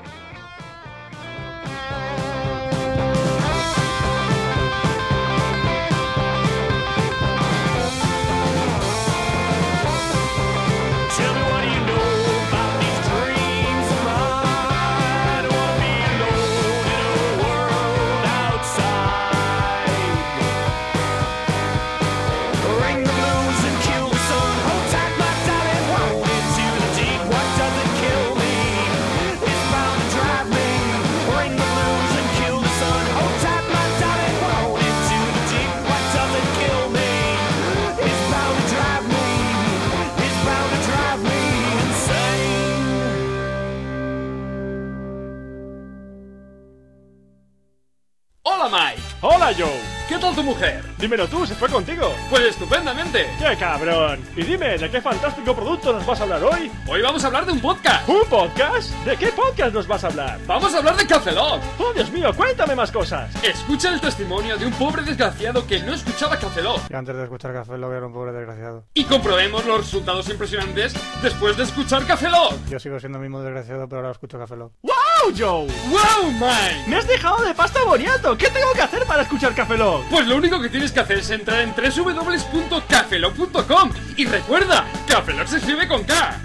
Hola Mike. Hola Joe. ¿Qué tal tu mujer? Dímelo tú, ¿se fue contigo? Pues estupendamente. ¡Qué cabrón! Y dime, ¿de qué fantástico producto nos vas a hablar hoy? Hoy vamos a hablar de un podcast. ¿Un podcast? ¿De qué podcast nos vas a hablar? Vamos a hablar de Café Lock. ¡Oh, Dios mío! ¡Cuéntame más cosas! Escucha el testimonio de un pobre desgraciado que no escuchaba Café Lock. Y antes de escuchar Café Lock era un pobre desgraciado. Y comprobemos los resultados impresionantes después de escuchar Café Lock. Yo sigo siendo el mismo desgraciado, pero ahora escucho Café Lock. ¡Wow, Joe! ¡Wow, Mike! ¡Me has dejado de pasta boniato! ¿Qué tengo que hacer para escuchar Café Lock? Pues lo único que tienes que hacer es entrar en www.cafelock.com y recuerda, Café Lock se escribe con K.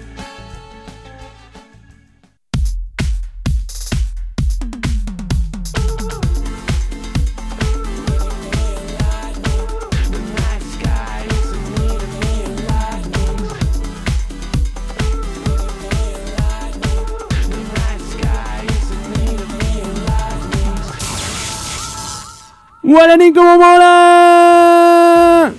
¡Guaraní como mola!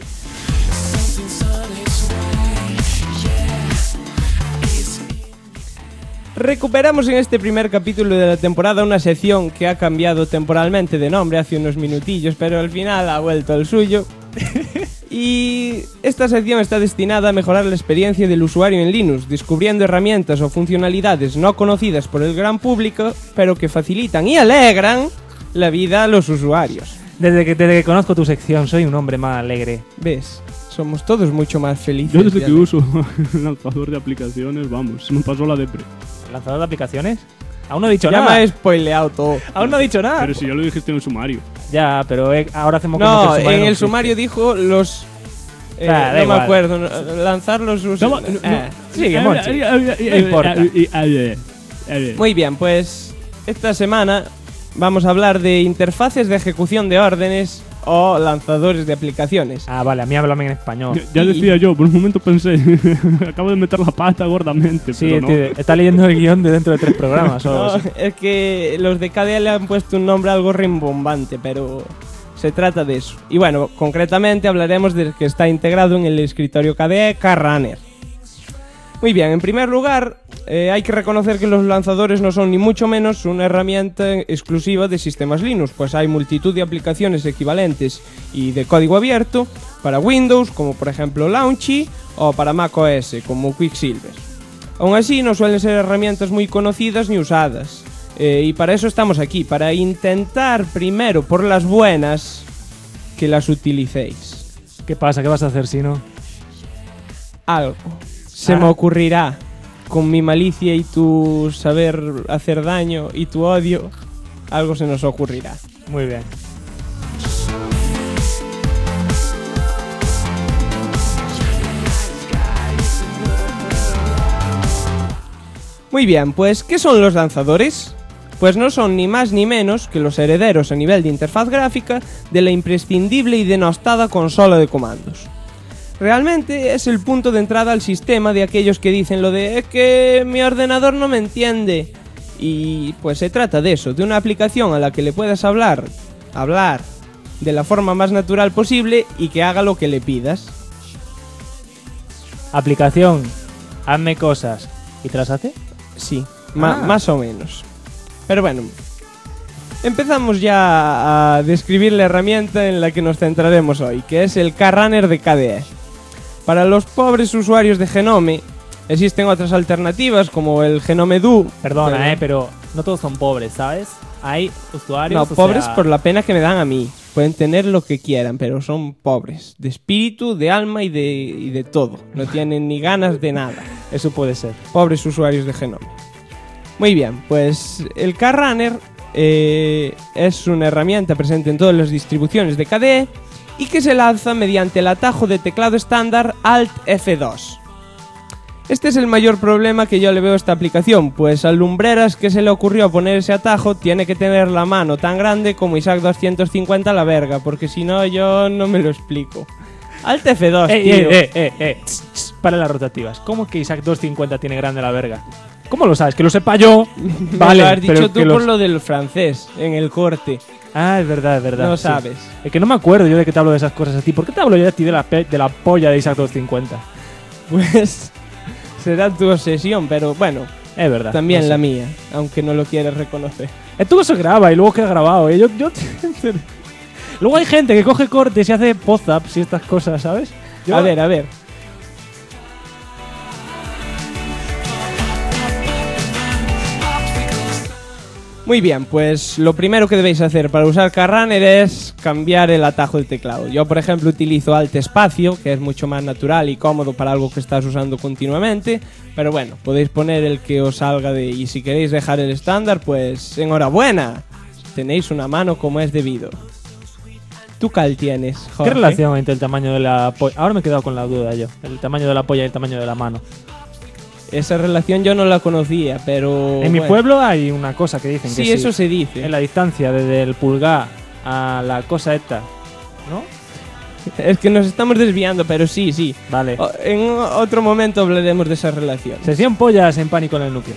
Recuperamos en este primer capítulo de la temporada una sección que ha cambiado temporalmente de nombre hace unos minutillos, pero al final ha vuelto al suyo. Y esta sección está destinada a mejorar la experiencia del usuario en Linux, descubriendo herramientas o funcionalidades no conocidas por el gran público, pero que facilitan y alegran la vida a los usuarios. Desde que conozco tu sección, soy un hombre más alegre. ¿Ves? Somos todos mucho más felices. Yo desde ya que ves. uso el lanzador de aplicaciones, vamos, se me pasó la depre. ¿Lanzador de aplicaciones? Aún no he dicho Ya nada. me he spoileado todo. Aún no he dicho nada. Pero si ya lo dijiste en el sumario. Ya, pero ahora hacemos como No, que en no el existe. sumario dijo los... Da no igual. me acuerdo, lanzar los Sigue, Monchi. No importa. Muy bien, pues esta semana vamos a hablar de interfaces de ejecución de órdenes o lanzadores de aplicaciones. Ah, vale, a mí háblame en español. Ya decía yo, por un momento pensé, acabo de meter la pata gordamente, Sí, pero no. tío, está leyendo el guión de dentro de 3 programas. No, o- es que los de KDE le han puesto un nombre algo rimbombante, pero se trata de eso. Y bueno, concretamente hablaremos de que está integrado en el escritorio KDE KRunner. Muy bien, en primer lugar, hay que reconocer que los lanzadores no son ni mucho menos una herramienta exclusiva de sistemas Linux, pues hay multitud de aplicaciones equivalentes y de código abierto para Windows, como por ejemplo Launchy, o para macOS, como Quicksilver. Aún así, no suelen ser herramientas muy conocidas ni usadas, y para eso estamos aquí, para intentar primero, por las buenas, que las utilicéis. ¿Qué pasa? ¿Qué vas a hacer si no? Algo se me ocurrirá. Con mi malicia y tu saber hacer daño y tu odio, algo se nos ocurrirá. Muy bien. Muy bien, pues ¿qué son los lanzadores? Pues no son ni más ni menos que los herederos a nivel de interfaz gráfica de la imprescindible y denostada consola de comandos. Realmente es el punto de entrada al sistema de aquellos que dicen lo de "es que mi ordenador no me entiende". Y pues se trata de eso, de una aplicación a la que le puedas hablar de la forma más natural posible y que haga lo que le pidas. Aplicación, hazme cosas. ¿Y te las hace? Sí, más o menos. Pero bueno, empezamos ya a describir la herramienta en la que nos centraremos hoy, que es el KRunner de KDE. Para los pobres usuarios de Genome, existen otras alternativas como el Genome Do. Perdona, pero no todos son pobres, ¿sabes? Hay usuarios... No, pobres por la pena que me dan a mí. Pueden tener lo que quieran, pero son pobres. De espíritu, de alma y de todo. No tienen ni ganas de nada. Eso puede ser. Pobres usuarios de Genome. Muy bien, pues el KRunner es una herramienta presente en todas las distribuciones de KDE y que se lanza mediante el atajo de teclado estándar Alt F2. Este es el mayor problema que yo le veo a esta aplicación, pues al lumbreras que se le ocurrió poner ese atajo tiene que tener la mano tan grande como Isaac 250 a la verga, porque si no yo no me lo explico. Alt F2, tío. Para las rotativas. ¿Cómo que Isaac 250 tiene grande la verga? ¿Cómo lo sabes? Que lo sepa yo. Vale, lo has dicho tú por lo del francés, en el corte. Ah, es verdad, es verdad. No sí. sabes. Es que no me acuerdo yo de que te hablo de esas cosas a ti. ¿Por qué te hablo yo a ti de la polla de Isaac 250? Pues será tu obsesión, pero bueno, es verdad. También no sé. la mía, aunque no lo quieres reconocer. Esto no se graba y luego queda grabado. Yo luego hay gente que coge cortes y hace post-ups y estas cosas, ¿sabes? A ver. Muy bien, pues lo primero que debéis hacer para usar KRunner es cambiar el atajo del teclado. Yo, por ejemplo, utilizo Alt Espacio, que es mucho más natural y cómodo para algo que estás usando continuamente. Pero bueno, podéis poner el que os salga de... Y si queréis dejar el estándar, pues enhorabuena. Tenéis una mano como es debido. ¿Tú cuál tienes, Jorge? ¿Qué relación entre el tamaño de la polla? Ahora me he quedado con la duda yo. El tamaño de la polla y el tamaño de la mano. Esa relación yo no la conocía, pero... En mi pueblo hay una cosa que dicen que sí, eso se dice. En la distancia desde el pulgar a la cosa esta, ¿no? Es que nos estamos desviando, pero sí. Vale. En otro momento hablaremos de esa relación. Sección pollas en Pánico en el Núcleo.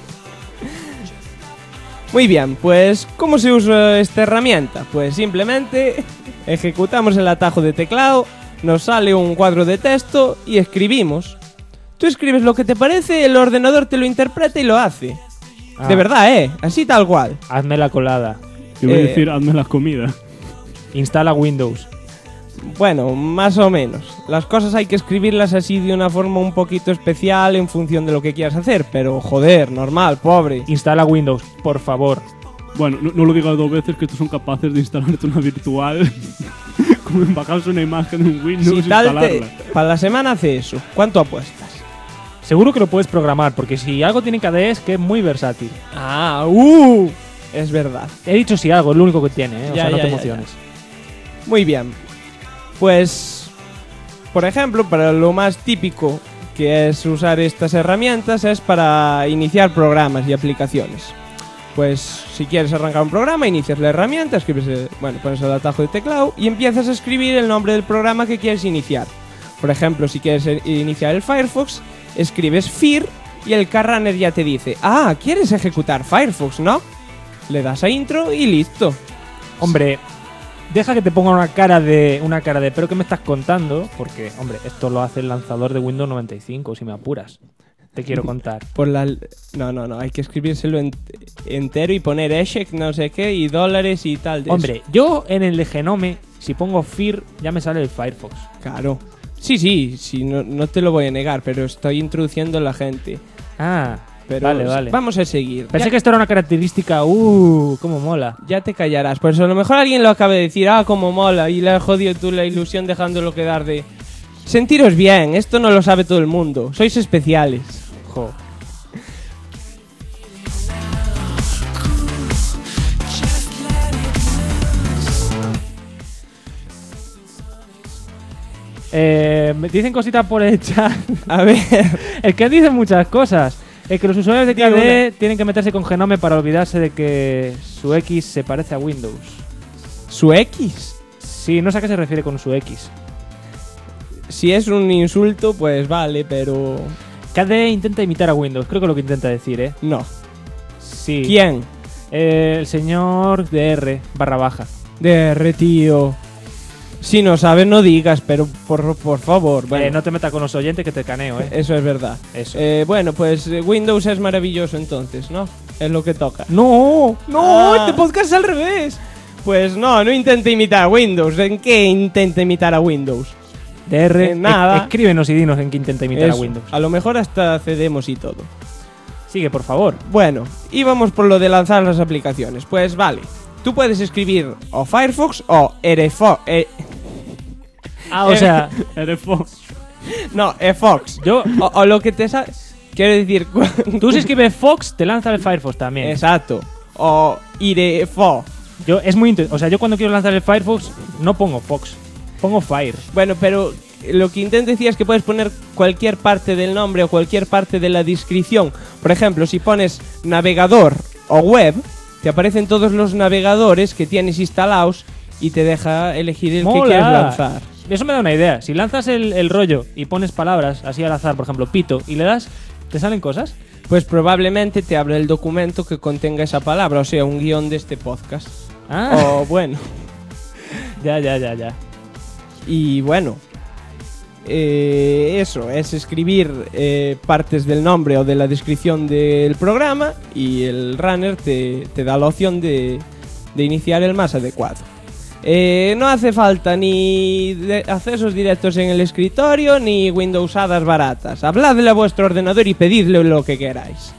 Muy bien, pues ¿cómo se usa esta herramienta? Pues simplemente ejecutamos el atajo de teclado, nos sale un cuadro de texto y escribimos. Tú escribes lo que te parece, el ordenador te lo interpreta y lo hace. De verdad, así tal cual. Hazme la colada. Te voy a decir, hazme las comidas. Instala Windows. Bueno, más o menos. Las cosas hay que escribirlas así de una forma un poquito especial en función de lo que quieras hacer, pero joder, normal, pobre. Instala Windows, por favor. Bueno, no lo digas dos veces, que estos son capaces de instalarte una virtual, como bajarse una imagen en Windows y instalarla. Para la semana hace eso. ¿Cuánto apuestas? Seguro que lo puedes programar, porque si algo tiene KDE es que es muy versátil. Es verdad. He dicho si algo, es lo único que tiene, ¿eh? O sea, no te emociones. Muy bien. Pues, por ejemplo, para lo más típico que es usar estas herramientas es para iniciar programas y aplicaciones. Pues, si quieres arrancar un programa, inicias la herramienta, escribes, pones el atajo de teclado y empiezas a escribir el nombre del programa que quieres iniciar. Por ejemplo, si quieres iniciar el Firefox, escribes FIR y el KRunner ya te dice: ah, ¿quieres ejecutar Firefox, no? Le das a intro y listo. Hombre, Deja que te ponga una cara de ¿pero qué me estás contando? Porque, hombre, esto lo hace el lanzador de Windows 95, si me apuras. Te quiero contar. No, hay que escribírselo entero y poner eshek, no sé qué, y dólares y tal. Hombre, yo en el de Genome, si pongo FIR, ya me sale el Firefox. Claro. Sí, no te lo voy a negar, pero estoy introduciendo a la gente. Ah, pero vale. Vamos a seguir. Pensé que esto era una característica, cómo mola. Ya te callarás, pues a lo mejor alguien lo acaba de decir, cómo mola, y le has jodido tú la ilusión dejándolo quedar de... Sentiros bien, esto no lo sabe todo el mundo, sois especiales. Jo. Me dicen cositas por el chat. A ver. Es que dicen muchas cosas. Es que los usuarios de KDE tienen que meterse con Genome para olvidarse de que su X se parece a Windows. ¿Su X? Sí, no sé a qué se refiere con su X. Si es un insulto, pues vale, pero... KDE intenta imitar a Windows, creo que es lo que intenta decir, ¿eh? No. Sí. ¿Quién? El señor DR /. DR, tío. Si no sabes, no digas, pero por favor. Bueno. No te metas con los oyentes que te caneo, ¿eh? Eso es verdad. Eso. Bueno, pues Windows es maravilloso entonces, ¿no? Es lo que toca. ¡No! Este podcast es al revés. Pues no intente imitar a Windows. ¿En qué intenta imitar a Windows? DR, nada. Escríbenos y dinos en qué intenta imitar a Windows. A lo mejor hasta cedemos y todo. Sigue, por favor. Bueno, íbamos por lo de lanzar las aplicaciones. Pues vale. Tú puedes escribir o Firefox o Firefox. O sea, Firefox. No, Fox. Yo... O lo que te sale. Quiero decir... Tú si escribes Fox, te lanza el Firefox también. Exacto. O Irefo. Yo cuando quiero lanzar el Firefox, no pongo Fox. Pongo Fire. Bueno, pero lo que intento decir es que puedes poner cualquier parte del nombre o cualquier parte de la descripción. Por ejemplo, si pones navegador o web, te aparecen todos los navegadores que tienes instalados y te deja elegir el que quieres lanzar. Eso me da una idea. Si lanzas el rollo y pones palabras así al azar, por ejemplo, pito, y le das, ¿te salen cosas? Pues probablemente te abra el documento que contenga esa palabra, o sea, un guión de este podcast. O bueno. Ya. Y bueno, eso, es escribir partes del nombre o de la descripción del programa y el runner te da la opción de iniciar el más adecuado. No hace falta ni accesos directos en el escritorio ni Windowsadas baratas. Habladle a vuestro ordenador y pedidle lo que queráis.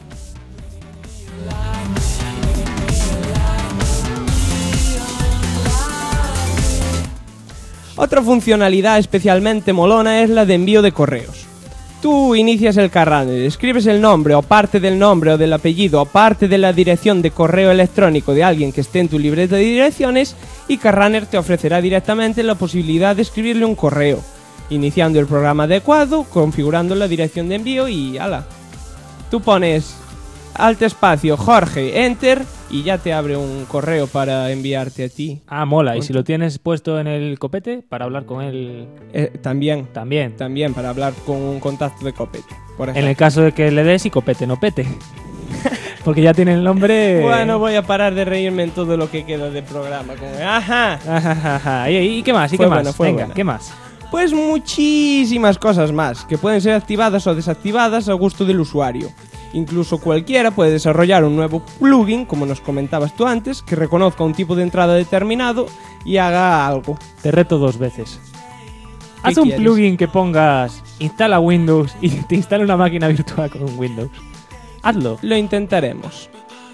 Otra funcionalidad especialmente molona es la de envío de correos. Tú inicias el CarRunner, escribes el nombre o parte del nombre o del apellido o parte de la dirección de correo electrónico de alguien que esté en tu libreta de direcciones y CarRunner te ofrecerá directamente la posibilidad de escribirle un correo, iniciando el programa adecuado, configurando la dirección de envío y ¡hala! Tú pones alt espacio Jorge, enter y ya te abre un correo para enviarte a ti. Mola. ¿Y si lo tienes puesto en el copete para hablar con él? También para hablar con un contacto de copete, por ejemplo. En el caso de que le des y copete no pete. Porque ya tiene el nombre... Bueno, voy a parar de reírme en todo lo que queda de programa. Como, ¡ajá! ¿Y qué más? Venga, buena. ¿qué más? Pues muchísimas cosas más, que pueden ser activadas o desactivadas a gusto del usuario. Incluso cualquiera puede desarrollar un nuevo plugin, como nos comentabas tú antes, que reconozca un tipo de entrada determinado y haga algo. Te reto 2 veces. Haz un plugin que pongas instala Windows y te instala una máquina virtual con Windows. Hazlo. Lo intentaremos.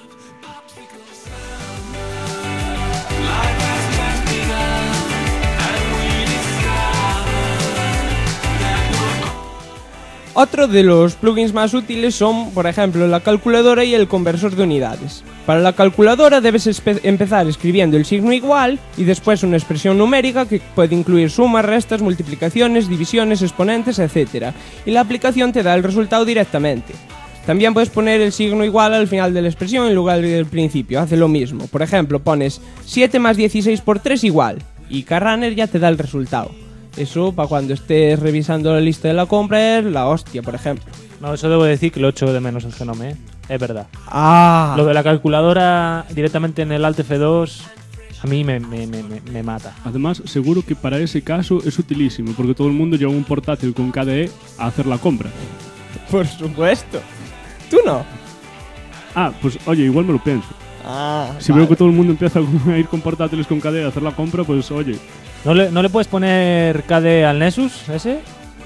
Otro de los plugins más útiles son, por ejemplo, la calculadora y el conversor de unidades. Para la calculadora debes empezar escribiendo el signo igual y después una expresión numérica que puede incluir sumas, restas, multiplicaciones, divisiones, exponentes, etc. Y la aplicación te da el resultado directamente. También puedes poner el signo igual al final de la expresión en lugar del principio, hace lo mismo. Por ejemplo, pones 7 más 16 por 3 igual y CarRunner ya te da el resultado. Eso para cuando estés revisando la lista de la compra es la hostia, por ejemplo. No, eso debo decir que lo echo de menos en Genome, ¿eh? Es verdad. Ah. Lo de la calculadora directamente en el Alt F2 A mí me mata. Además, seguro que para ese caso es utilísimo, porque todo el mundo lleva un portátil con KDE a hacer la compra. Por supuesto. ¿Tú no? Ah, pues oye, igual me lo pienso. Si vale. veo que todo el mundo empieza a ir con portátiles con KDE a hacer la compra, pues oye. ¿No le puedes poner KDE al Nexus ese?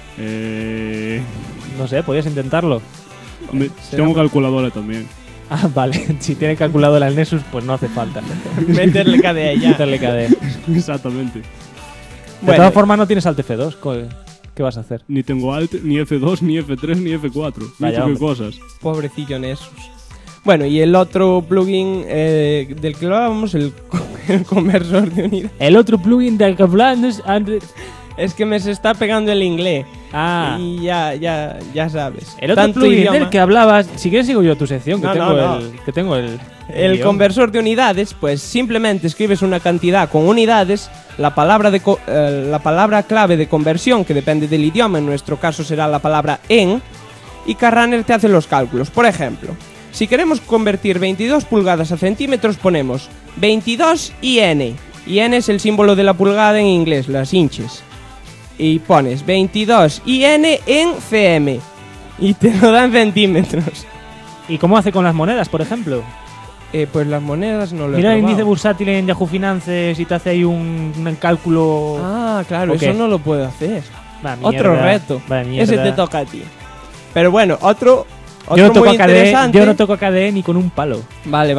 No sé, podrías intentarlo. Tengo calculadora también. Ah, vale. Si tiene calculadora el Nexus, pues no hace falta. Meterle KDE ya. Meterle KDE. Exactamente. De todas formas, no tienes Alt F2. ¿Qué vas a hacer? Ni tengo Alt, ni F2, ni F3, ni F4. Vaya, qué cosas. Pobrecillo Nessus. Bueno, y el otro plugin del que hablábamos, el conversor de unidad. El otro plugin del que hablamos... Es que me se está pegando el inglés. Ah. Y ya sabes. El otro Tanto plugin idioma. del que hablabas... Si quieres sigo yo tu sección, que tengo el El guión. conversor de unidades, pues simplemente escribes una cantidad con unidades, la palabra clave de conversión, que depende del idioma, en nuestro caso será la palabra en, y Carrunner te hace los cálculos. Por ejemplo, si queremos convertir 22 pulgadas a centímetros, ponemos 22 IN. IN es el símbolo de la pulgada en inglés, las inches. Y pones 22 IN en cm. Y te lo dan centímetros. ¿Y cómo hace con las monedas, por ejemplo? Pues las monedas no lo he Mira el probado. índice bursátil en Yahoo Finances y te hace ahí un cálculo... Ah, claro, ¿O eso qué? no lo puedo hacer. Va, Otro mierda. reto. Vaya mierda. Ese te toca a ti. Pero bueno, otro Yo no, toco muy KDE, interesante. yo no toco KDE ni con un palo. Vale.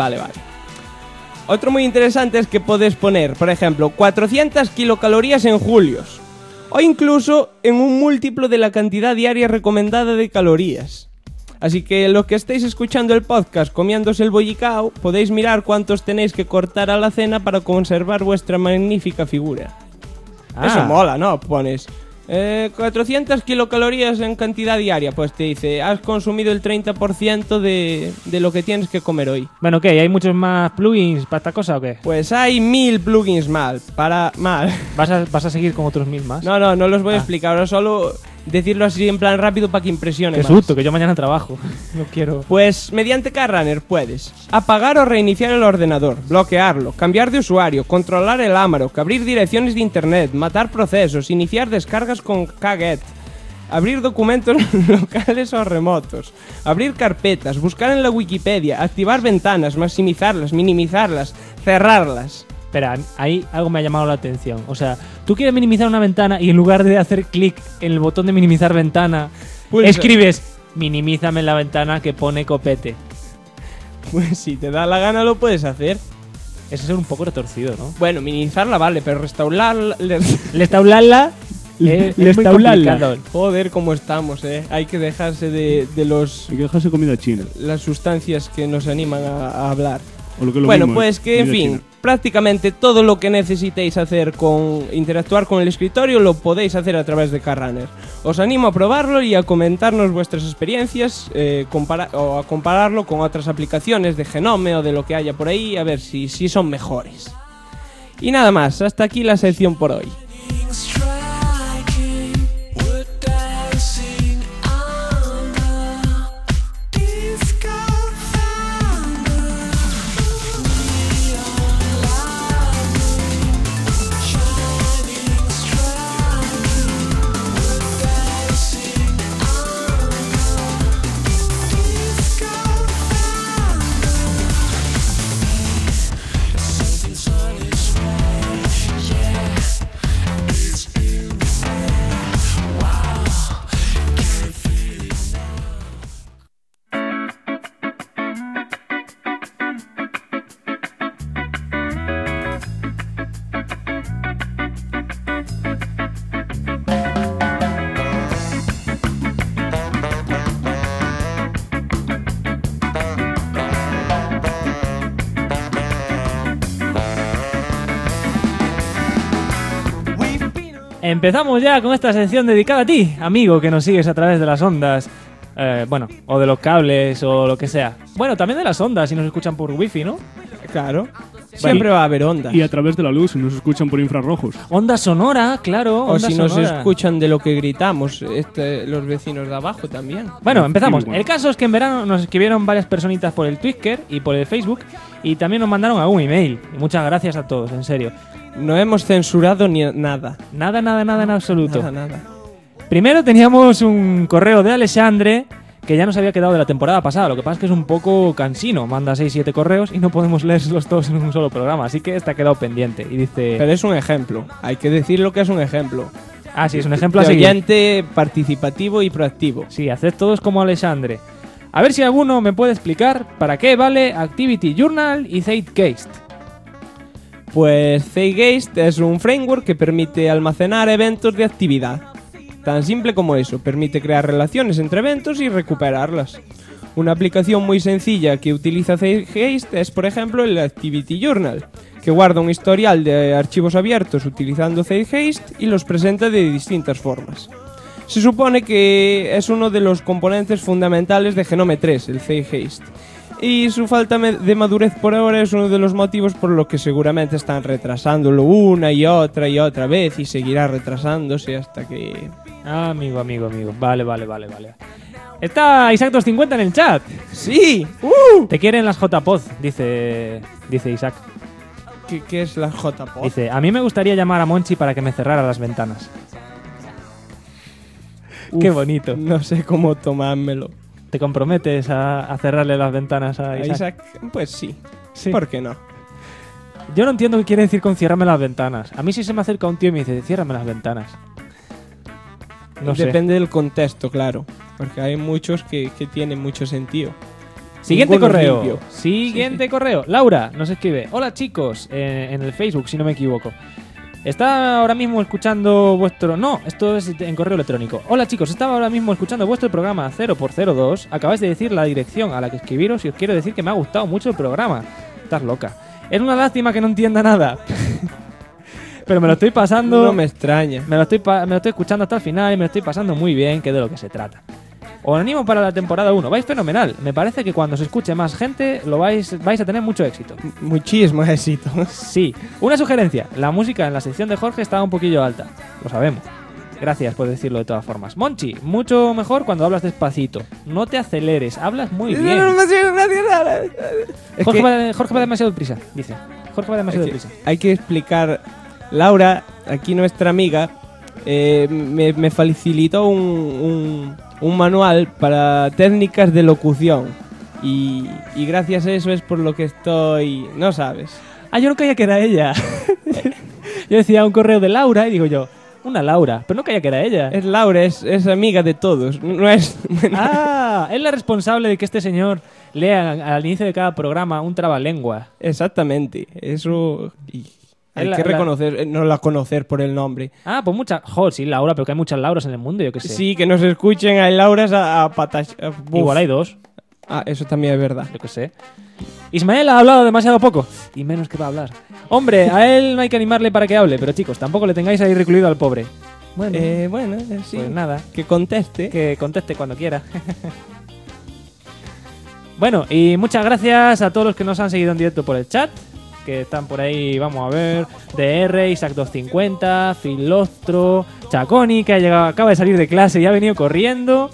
Otro muy interesante es que puedes poner, por ejemplo, 400 kilocalorías en julios. O incluso en un múltiplo de la cantidad diaria recomendada de calorías. Así que los que estéis escuchando el podcast comiéndose el bollicao, podéis mirar cuántos tenéis que cortar a la cena para conservar vuestra magnífica figura. Eso mola, ¿no? Pones 400 kilocalorías en cantidad diaria. Pues te dice, has consumido el 30% de lo que tienes que comer hoy. Bueno, ¿qué? ¿Hay muchos más plugins para esta cosa o qué? Pues hay 1000 plugins mal. ¿Vas a seguir con otros 1000 más? No los voy a explicar. Ahora solo decirlo así en plan rápido para que impresione Qué más. susto, que yo mañana trabajo. No quiero... Pues mediante Carrunner puedes apagar o reiniciar el ordenador, bloquearlo, cambiar de usuario, controlar el Amarok, abrir direcciones de internet, matar procesos, iniciar descargas con kget, abrir documentos locales o remotos, abrir carpetas, buscar en la Wikipedia, activar ventanas, maximizarlas, minimizarlas, cerrarlas. Espera, ahí algo me ha llamado la atención. O sea, tú quieres minimizar una ventana y en lugar de hacer clic en el botón de minimizar ventana, Pulsa. escribes minimízame la ventana que pone copete. Pues si te da la gana lo puedes hacer. Eso es un poco retorcido, ¿no? Bueno, minimizarla vale, pero restaurarla... Restaurarla es muy complicado. Joder, cómo estamos, Hay que dejarse de los... Hay que dejarse comida china. las sustancias que nos animan a hablar. O lo que es lo Bueno, mismo, pues que en comida fin, china. prácticamente todo lo que necesitéis hacer con interactuar con el escritorio lo podéis hacer a través de Carrunner. Os animo a probarlo y a comentarnos vuestras experiencias o a compararlo con otras aplicaciones de Genome o de lo que haya por ahí, a ver si son mejores. Y nada más, hasta aquí la sección por hoy. Empezamos ya con esta sección dedicada a ti, amigo, que nos sigues a través de las ondas. Bueno, o de los cables o lo que sea. Bueno, también de las ondas si nos escuchan por wifi, ¿no? Claro. Siempre va a haber ondas. Y a través de la luz, si nos escuchan por infrarrojos. Onda sonora, claro. O onda si nos sonora. escuchan de lo que gritamos, los vecinos de abajo también. Bueno, empezamos. Muy bueno. El caso es que en verano nos escribieron varias personitas por el Twitter y por el Facebook y también nos mandaron algún email. Y muchas gracias a todos, en serio. No hemos censurado ni nada. Nada en absoluto. Nada. Primero teníamos un correo de Alexandre que ya nos había quedado de la temporada pasada. Lo que pasa es que es un poco cansino. Manda 6-7 correos y no podemos leerlos todos en un solo programa. Así que este ha quedado pendiente. Y dice... Pero es un ejemplo. Hay que decir lo que es un ejemplo. Ah, sí, es un ejemplo a De seguir. oyente participativo y proactivo. Sí, haced todos como Alexandre. A ver si alguno me puede explicar para qué vale Activity Journal y Zeitgeist. Pues Zeitgeist es un framework que permite almacenar eventos de actividad. Tan simple como eso, permite crear relaciones entre eventos y recuperarlas. Una aplicación muy sencilla que utiliza Zeitgeist es, por ejemplo, el Activity Journal, que guarda un historial de archivos abiertos utilizando Zeitgeist y los presenta de distintas formas. Se supone que es uno de los componentes fundamentales de Genome 3, el Zeitgeist. Y su falta de madurez por ahora es uno de los motivos por los que seguramente están retrasándolo una y otra vez y seguirá retrasándose hasta que... Ah, amigo. Vale. Está Isaac250 en el chat. ¡Sí! Te quieren las JPod, dice Isaac. ¿Qué es la JPod? Dice, a mí me gustaría llamar a Monchi para que me cerrara las ventanas. Qué bonito. No sé cómo tomármelo. ¿Te comprometes a cerrarle las ventanas a ¿A Isaac? Isaac? Pues sí. Sí. ¿Por qué no? Yo no entiendo qué quiere decir con ciérrame las ventanas. A mí si se me acerca un tío y me dice, ciérrame las ventanas. No sé. Depende del contexto, claro. Porque hay muchos que tienen mucho sentido. Siguiente Ninguno correo. limpio. Siguiente correo. Laura nos escribe. Hola chicos, en el Facebook, si no me equivoco. Está ahora mismo escuchando vuestro... No, esto es en correo electrónico. Hola chicos, estaba ahora mismo escuchando vuestro programa 0x02. Acabáis de decir la dirección a la que escribiros y os quiero decir que me ha gustado mucho el programa. Estás loca. Es una lástima que no entienda nada. Pero me lo estoy pasando... No me extraña. Me lo estoy escuchando hasta el final y me lo estoy pasando muy bien, que es de lo que se trata. Os animo para la temporada 1. Vais fenomenal. Me parece que cuando se escuche más gente lo vais a tener mucho éxito. Muchísimo éxito. Sí. Una sugerencia. La música en la sección de Jorge estaba un poquillo alta. Lo sabemos. Gracias por decirlo de todas formas. Monchi, mucho mejor cuando hablas despacito. No te aceleres. Hablas muy bien. Jorge va demasiado deprisa, dice. Jorge va demasiado deprisa. Hay que explicar... Laura, aquí nuestra amiga, me facilitó un manual para técnicas de locución. Y gracias a eso es por lo que estoy... No sabes. Ah, yo no creía que era ella. Yo decía un correo de Laura y digo yo, una Laura, pero no creía que era ella. Es Laura, es amiga de todos. No es... Ah, es la responsable de que este señor lea al inicio de cada programa un trabalengua. Exactamente. Eso... Hay Es que la- reconocer, no la conocer por el nombre. Ah, pues muchas... Joder, sí, Laura, pero que hay muchas Lauras en el mundo, yo qué sé. Sí, que nos escuchen, hay Lauras a patas. Buf. Igual hay dos, Ah, eso también es verdad. yo qué sé. Ismael ha hablado demasiado poco. Y menos que va a hablar. Hombre, a él no hay que animarle para que hable, pero chicos, tampoco le tengáis ahí recluido al pobre. Bueno, Bueno, sí. pues nada. Que conteste. Que conteste cuando quiera. Bueno, y muchas gracias a todos los que nos han seguido en directo por el chat, que están por ahí, vamos a ver, DR, Isaac250, Filostro, Chaconi, que acaba de salir de clase y ha venido corriendo.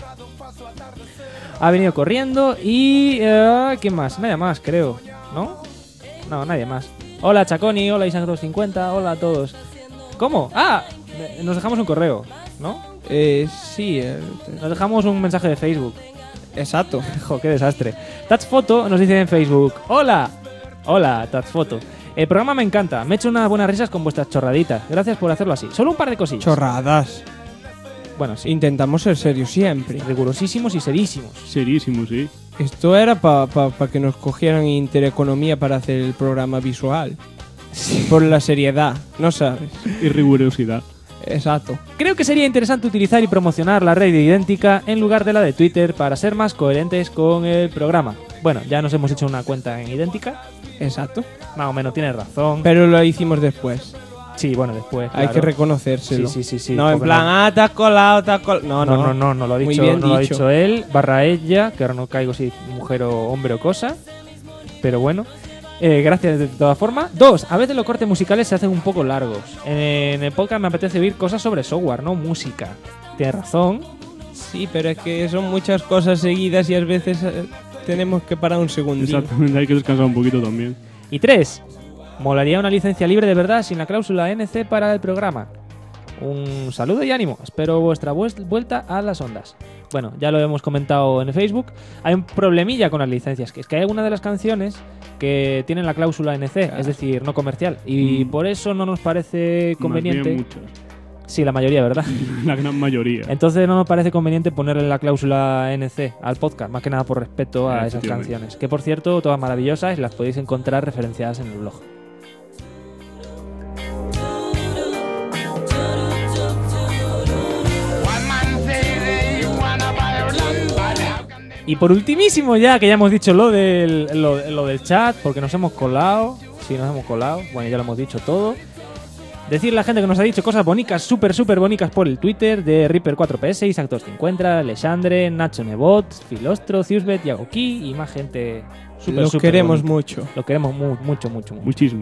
Y... ¿quién más? Nadie más, creo. ¿No? No, nadie más. Hola Chaconi, hola Isaac250, hola a todos. ¿Cómo? Ah, nos dejamos un correo, ¿no? Sí. Nos dejamos un mensaje de Facebook. Exacto. Jo, qué desastre. Touchfoto nos dice en Facebook: Hola, Touchfoto. El programa me encanta. Me he hecho unas buenas risas con vuestras chorraditas. Gracias por hacerlo así. Solo un par de cosillas. Chorradas. Bueno, sí. Intentamos ser serios siempre. Rigurosísimos y serísimos. Serísimo, sí. Esto era para que nos cogieran Intereconomía para hacer el programa visual. Por la seriedad, no sabes. Y rigurosidad. Exacto. Creo que sería interesante utilizar y promocionar la red de Idéntica en lugar de la de Twitter para ser más coherentes con el programa. Bueno, ya nos hemos hecho una cuenta en Idéntica. Exacto. Más o menos tienes razón. Pero lo hicimos después. Sí, bueno, después. Hay claro. que reconocérselo. Sí. No, en porque plan, te has colado, No, No, lo ha Muy dicho, bien no lo ha dicho. dicho él, barra ella, que ahora no caigo si mujer o hombre o cosa, pero bueno. Gracias de todas formas. 2. A veces los cortes musicales se hacen un poco largos. En el podcast me apetece oír cosas sobre software, no música. Tienes razón. Sí, pero es que son muchas cosas seguidas y a veces tenemos que parar un segundito. Exactamente, hay que descansar un poquito también. Y 3. Molaría una licencia libre de verdad sin la cláusula NC para el programa. Un saludo y ánimo. Espero vuestra vuelta a las ondas. Bueno, ya lo hemos comentado en Facebook. Hay un problemilla con las licencias, que es que hay algunas de las canciones que tienen la cláusula NC, es decir, no comercial. Y por eso no nos parece conveniente. Más bien muchas. Sí, la mayoría, ¿verdad? La gran mayoría. Entonces no nos parece conveniente ponerle la cláusula NC al podcast, más que nada por respeto a esas Efectivamente. canciones. Que por cierto, todas maravillosas y las podéis encontrar referenciadas en el blog. Y por ultimísimo ya, que ya hemos dicho lo del chat, porque nos hemos colado. Sí, nos hemos colado. Bueno, ya lo hemos dicho todo. Decirle a la gente que nos ha dicho cosas bonitas, súper bonitas por el Twitter, de Reaper4PS, Isaac250, Alexandre, Nacho Nebot, Filostro, Ciusbet, Yagoki y más gente súper Los queremos bonita. mucho. Lo queremos mucho. Muchísimo.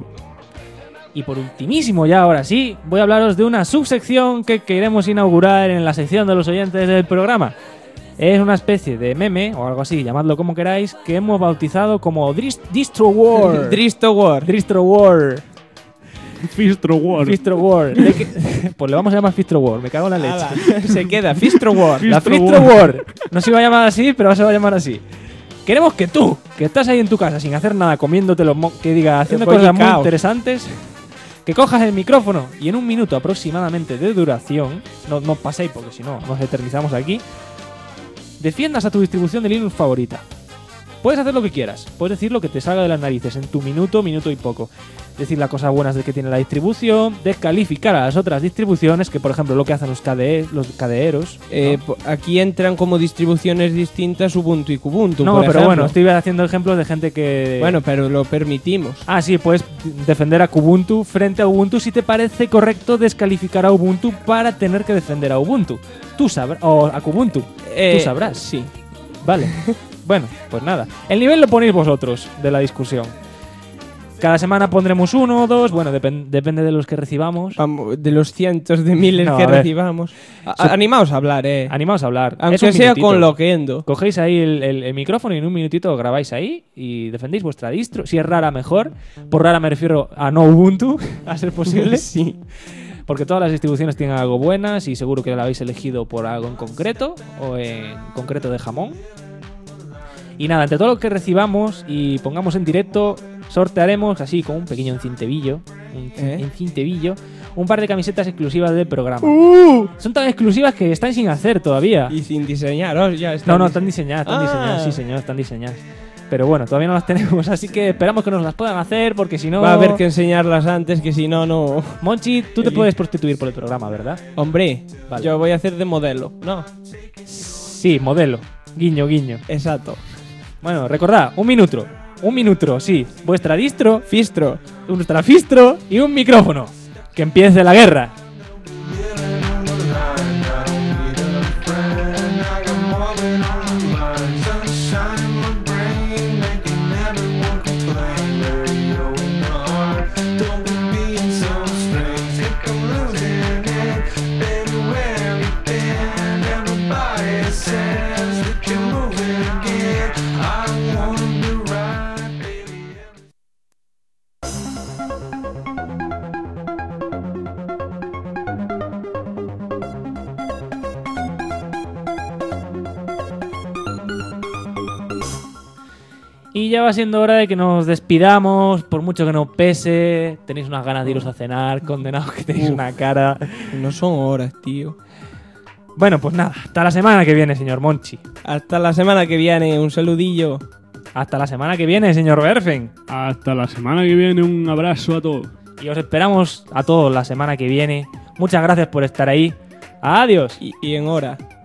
Y por ultimísimo ya, ahora sí, voy a hablaros de una subsección que queremos inaugurar en la sección de los oyentes del programa. Es una especie de meme, o algo así, llamadlo como queráis, que hemos bautizado como Distro War. Dristo War. Distro War. Fistro War. Fistro War. Pues le vamos a llamar Fistro War, me cago en la leche. Ala, se queda Fistro War. La Fistro Fistro War. War. No se iba a llamar así, pero se va a llamar así. Queremos que tú, que estás ahí en tu casa sin hacer nada, comiéndote que diga, haciendo El cosas muy bollicao. interesantes, que cojas el micrófono y en un minuto aproximadamente de duración, no os paséis porque si no nos eternizamos aquí, defiendas a tu distribución de Linux favorita. Puedes hacer lo que quieras, puedes decir lo que te salga de las narices en tu minuto y poco. Decir las cosas buenas de que tiene la distribución, descalificar a las otras distribuciones, que por ejemplo lo que hacen los KDEros. Aquí entran como distribuciones distintas Ubuntu y Kubuntu. No, por pero ejemplo. bueno, estoy haciendo ejemplos de gente que... Bueno, pero lo permitimos. Ah, sí, puedes defender a Kubuntu frente a Ubuntu si te parece correcto descalificar a Ubuntu para tener que defender a Ubuntu. Tú sabrás, o a Kubuntu. Tú sabrás. Sí. Vale. Bueno, pues nada. El nivel lo ponéis vosotros de la discusión. Cada semana pondremos 1 o 2, bueno, depende de los que recibamos. Vamos, de los cientos de miles No, que a ver. recibamos. Animaos a hablar, Animaos a hablar. Es Aunque un sea minutito. con Loquendo. Cogéis ahí el micrófono y en un minutito grabáis ahí y defendéis vuestra distro. Si es rara, mejor. Por rara me refiero a no Ubuntu, a ser posible. Sí. Porque todas las distribuciones tienen algo buenas y seguro que la habéis elegido por algo en concreto o en concreto de jamón. Y nada, entre todo lo que recibamos y pongamos en directo, sortearemos así con un pequeño encintevillo, un par de camisetas exclusivas del programa. Son tan exclusivas que están sin hacer todavía. Y sin diseñar, ya está. No, están diseñadas, sí señor, están diseñadas. Pero bueno, todavía no las tenemos, así que esperamos que nos las puedan hacer porque si no... Va a haber que enseñarlas antes, que si no, no... Monchi, tú te puedes prostituir por el programa, ¿verdad? Hombre, Vale. yo voy a hacer de modelo, ¿no? Sí, modelo. Guiño, guiño. Exacto. Bueno, recordad, un minuto, sí. Vuestra distro, Fistro. nuestra fistro y un micrófono. Que empiece la guerra. Y ya va siendo hora de que nos despidamos, por mucho que nos pese. Tenéis unas ganas de iros a cenar, condenados que tenéis una cara. No son horas, tío. Bueno, pues nada, hasta la semana que viene, señor Monchi. Hasta la semana que viene, un saludillo. Hasta la semana que viene, señor Berfen. Hasta la semana que viene, un abrazo a todos. Y os esperamos a todos la semana que viene. Muchas gracias por estar ahí. Adiós. Y en hora.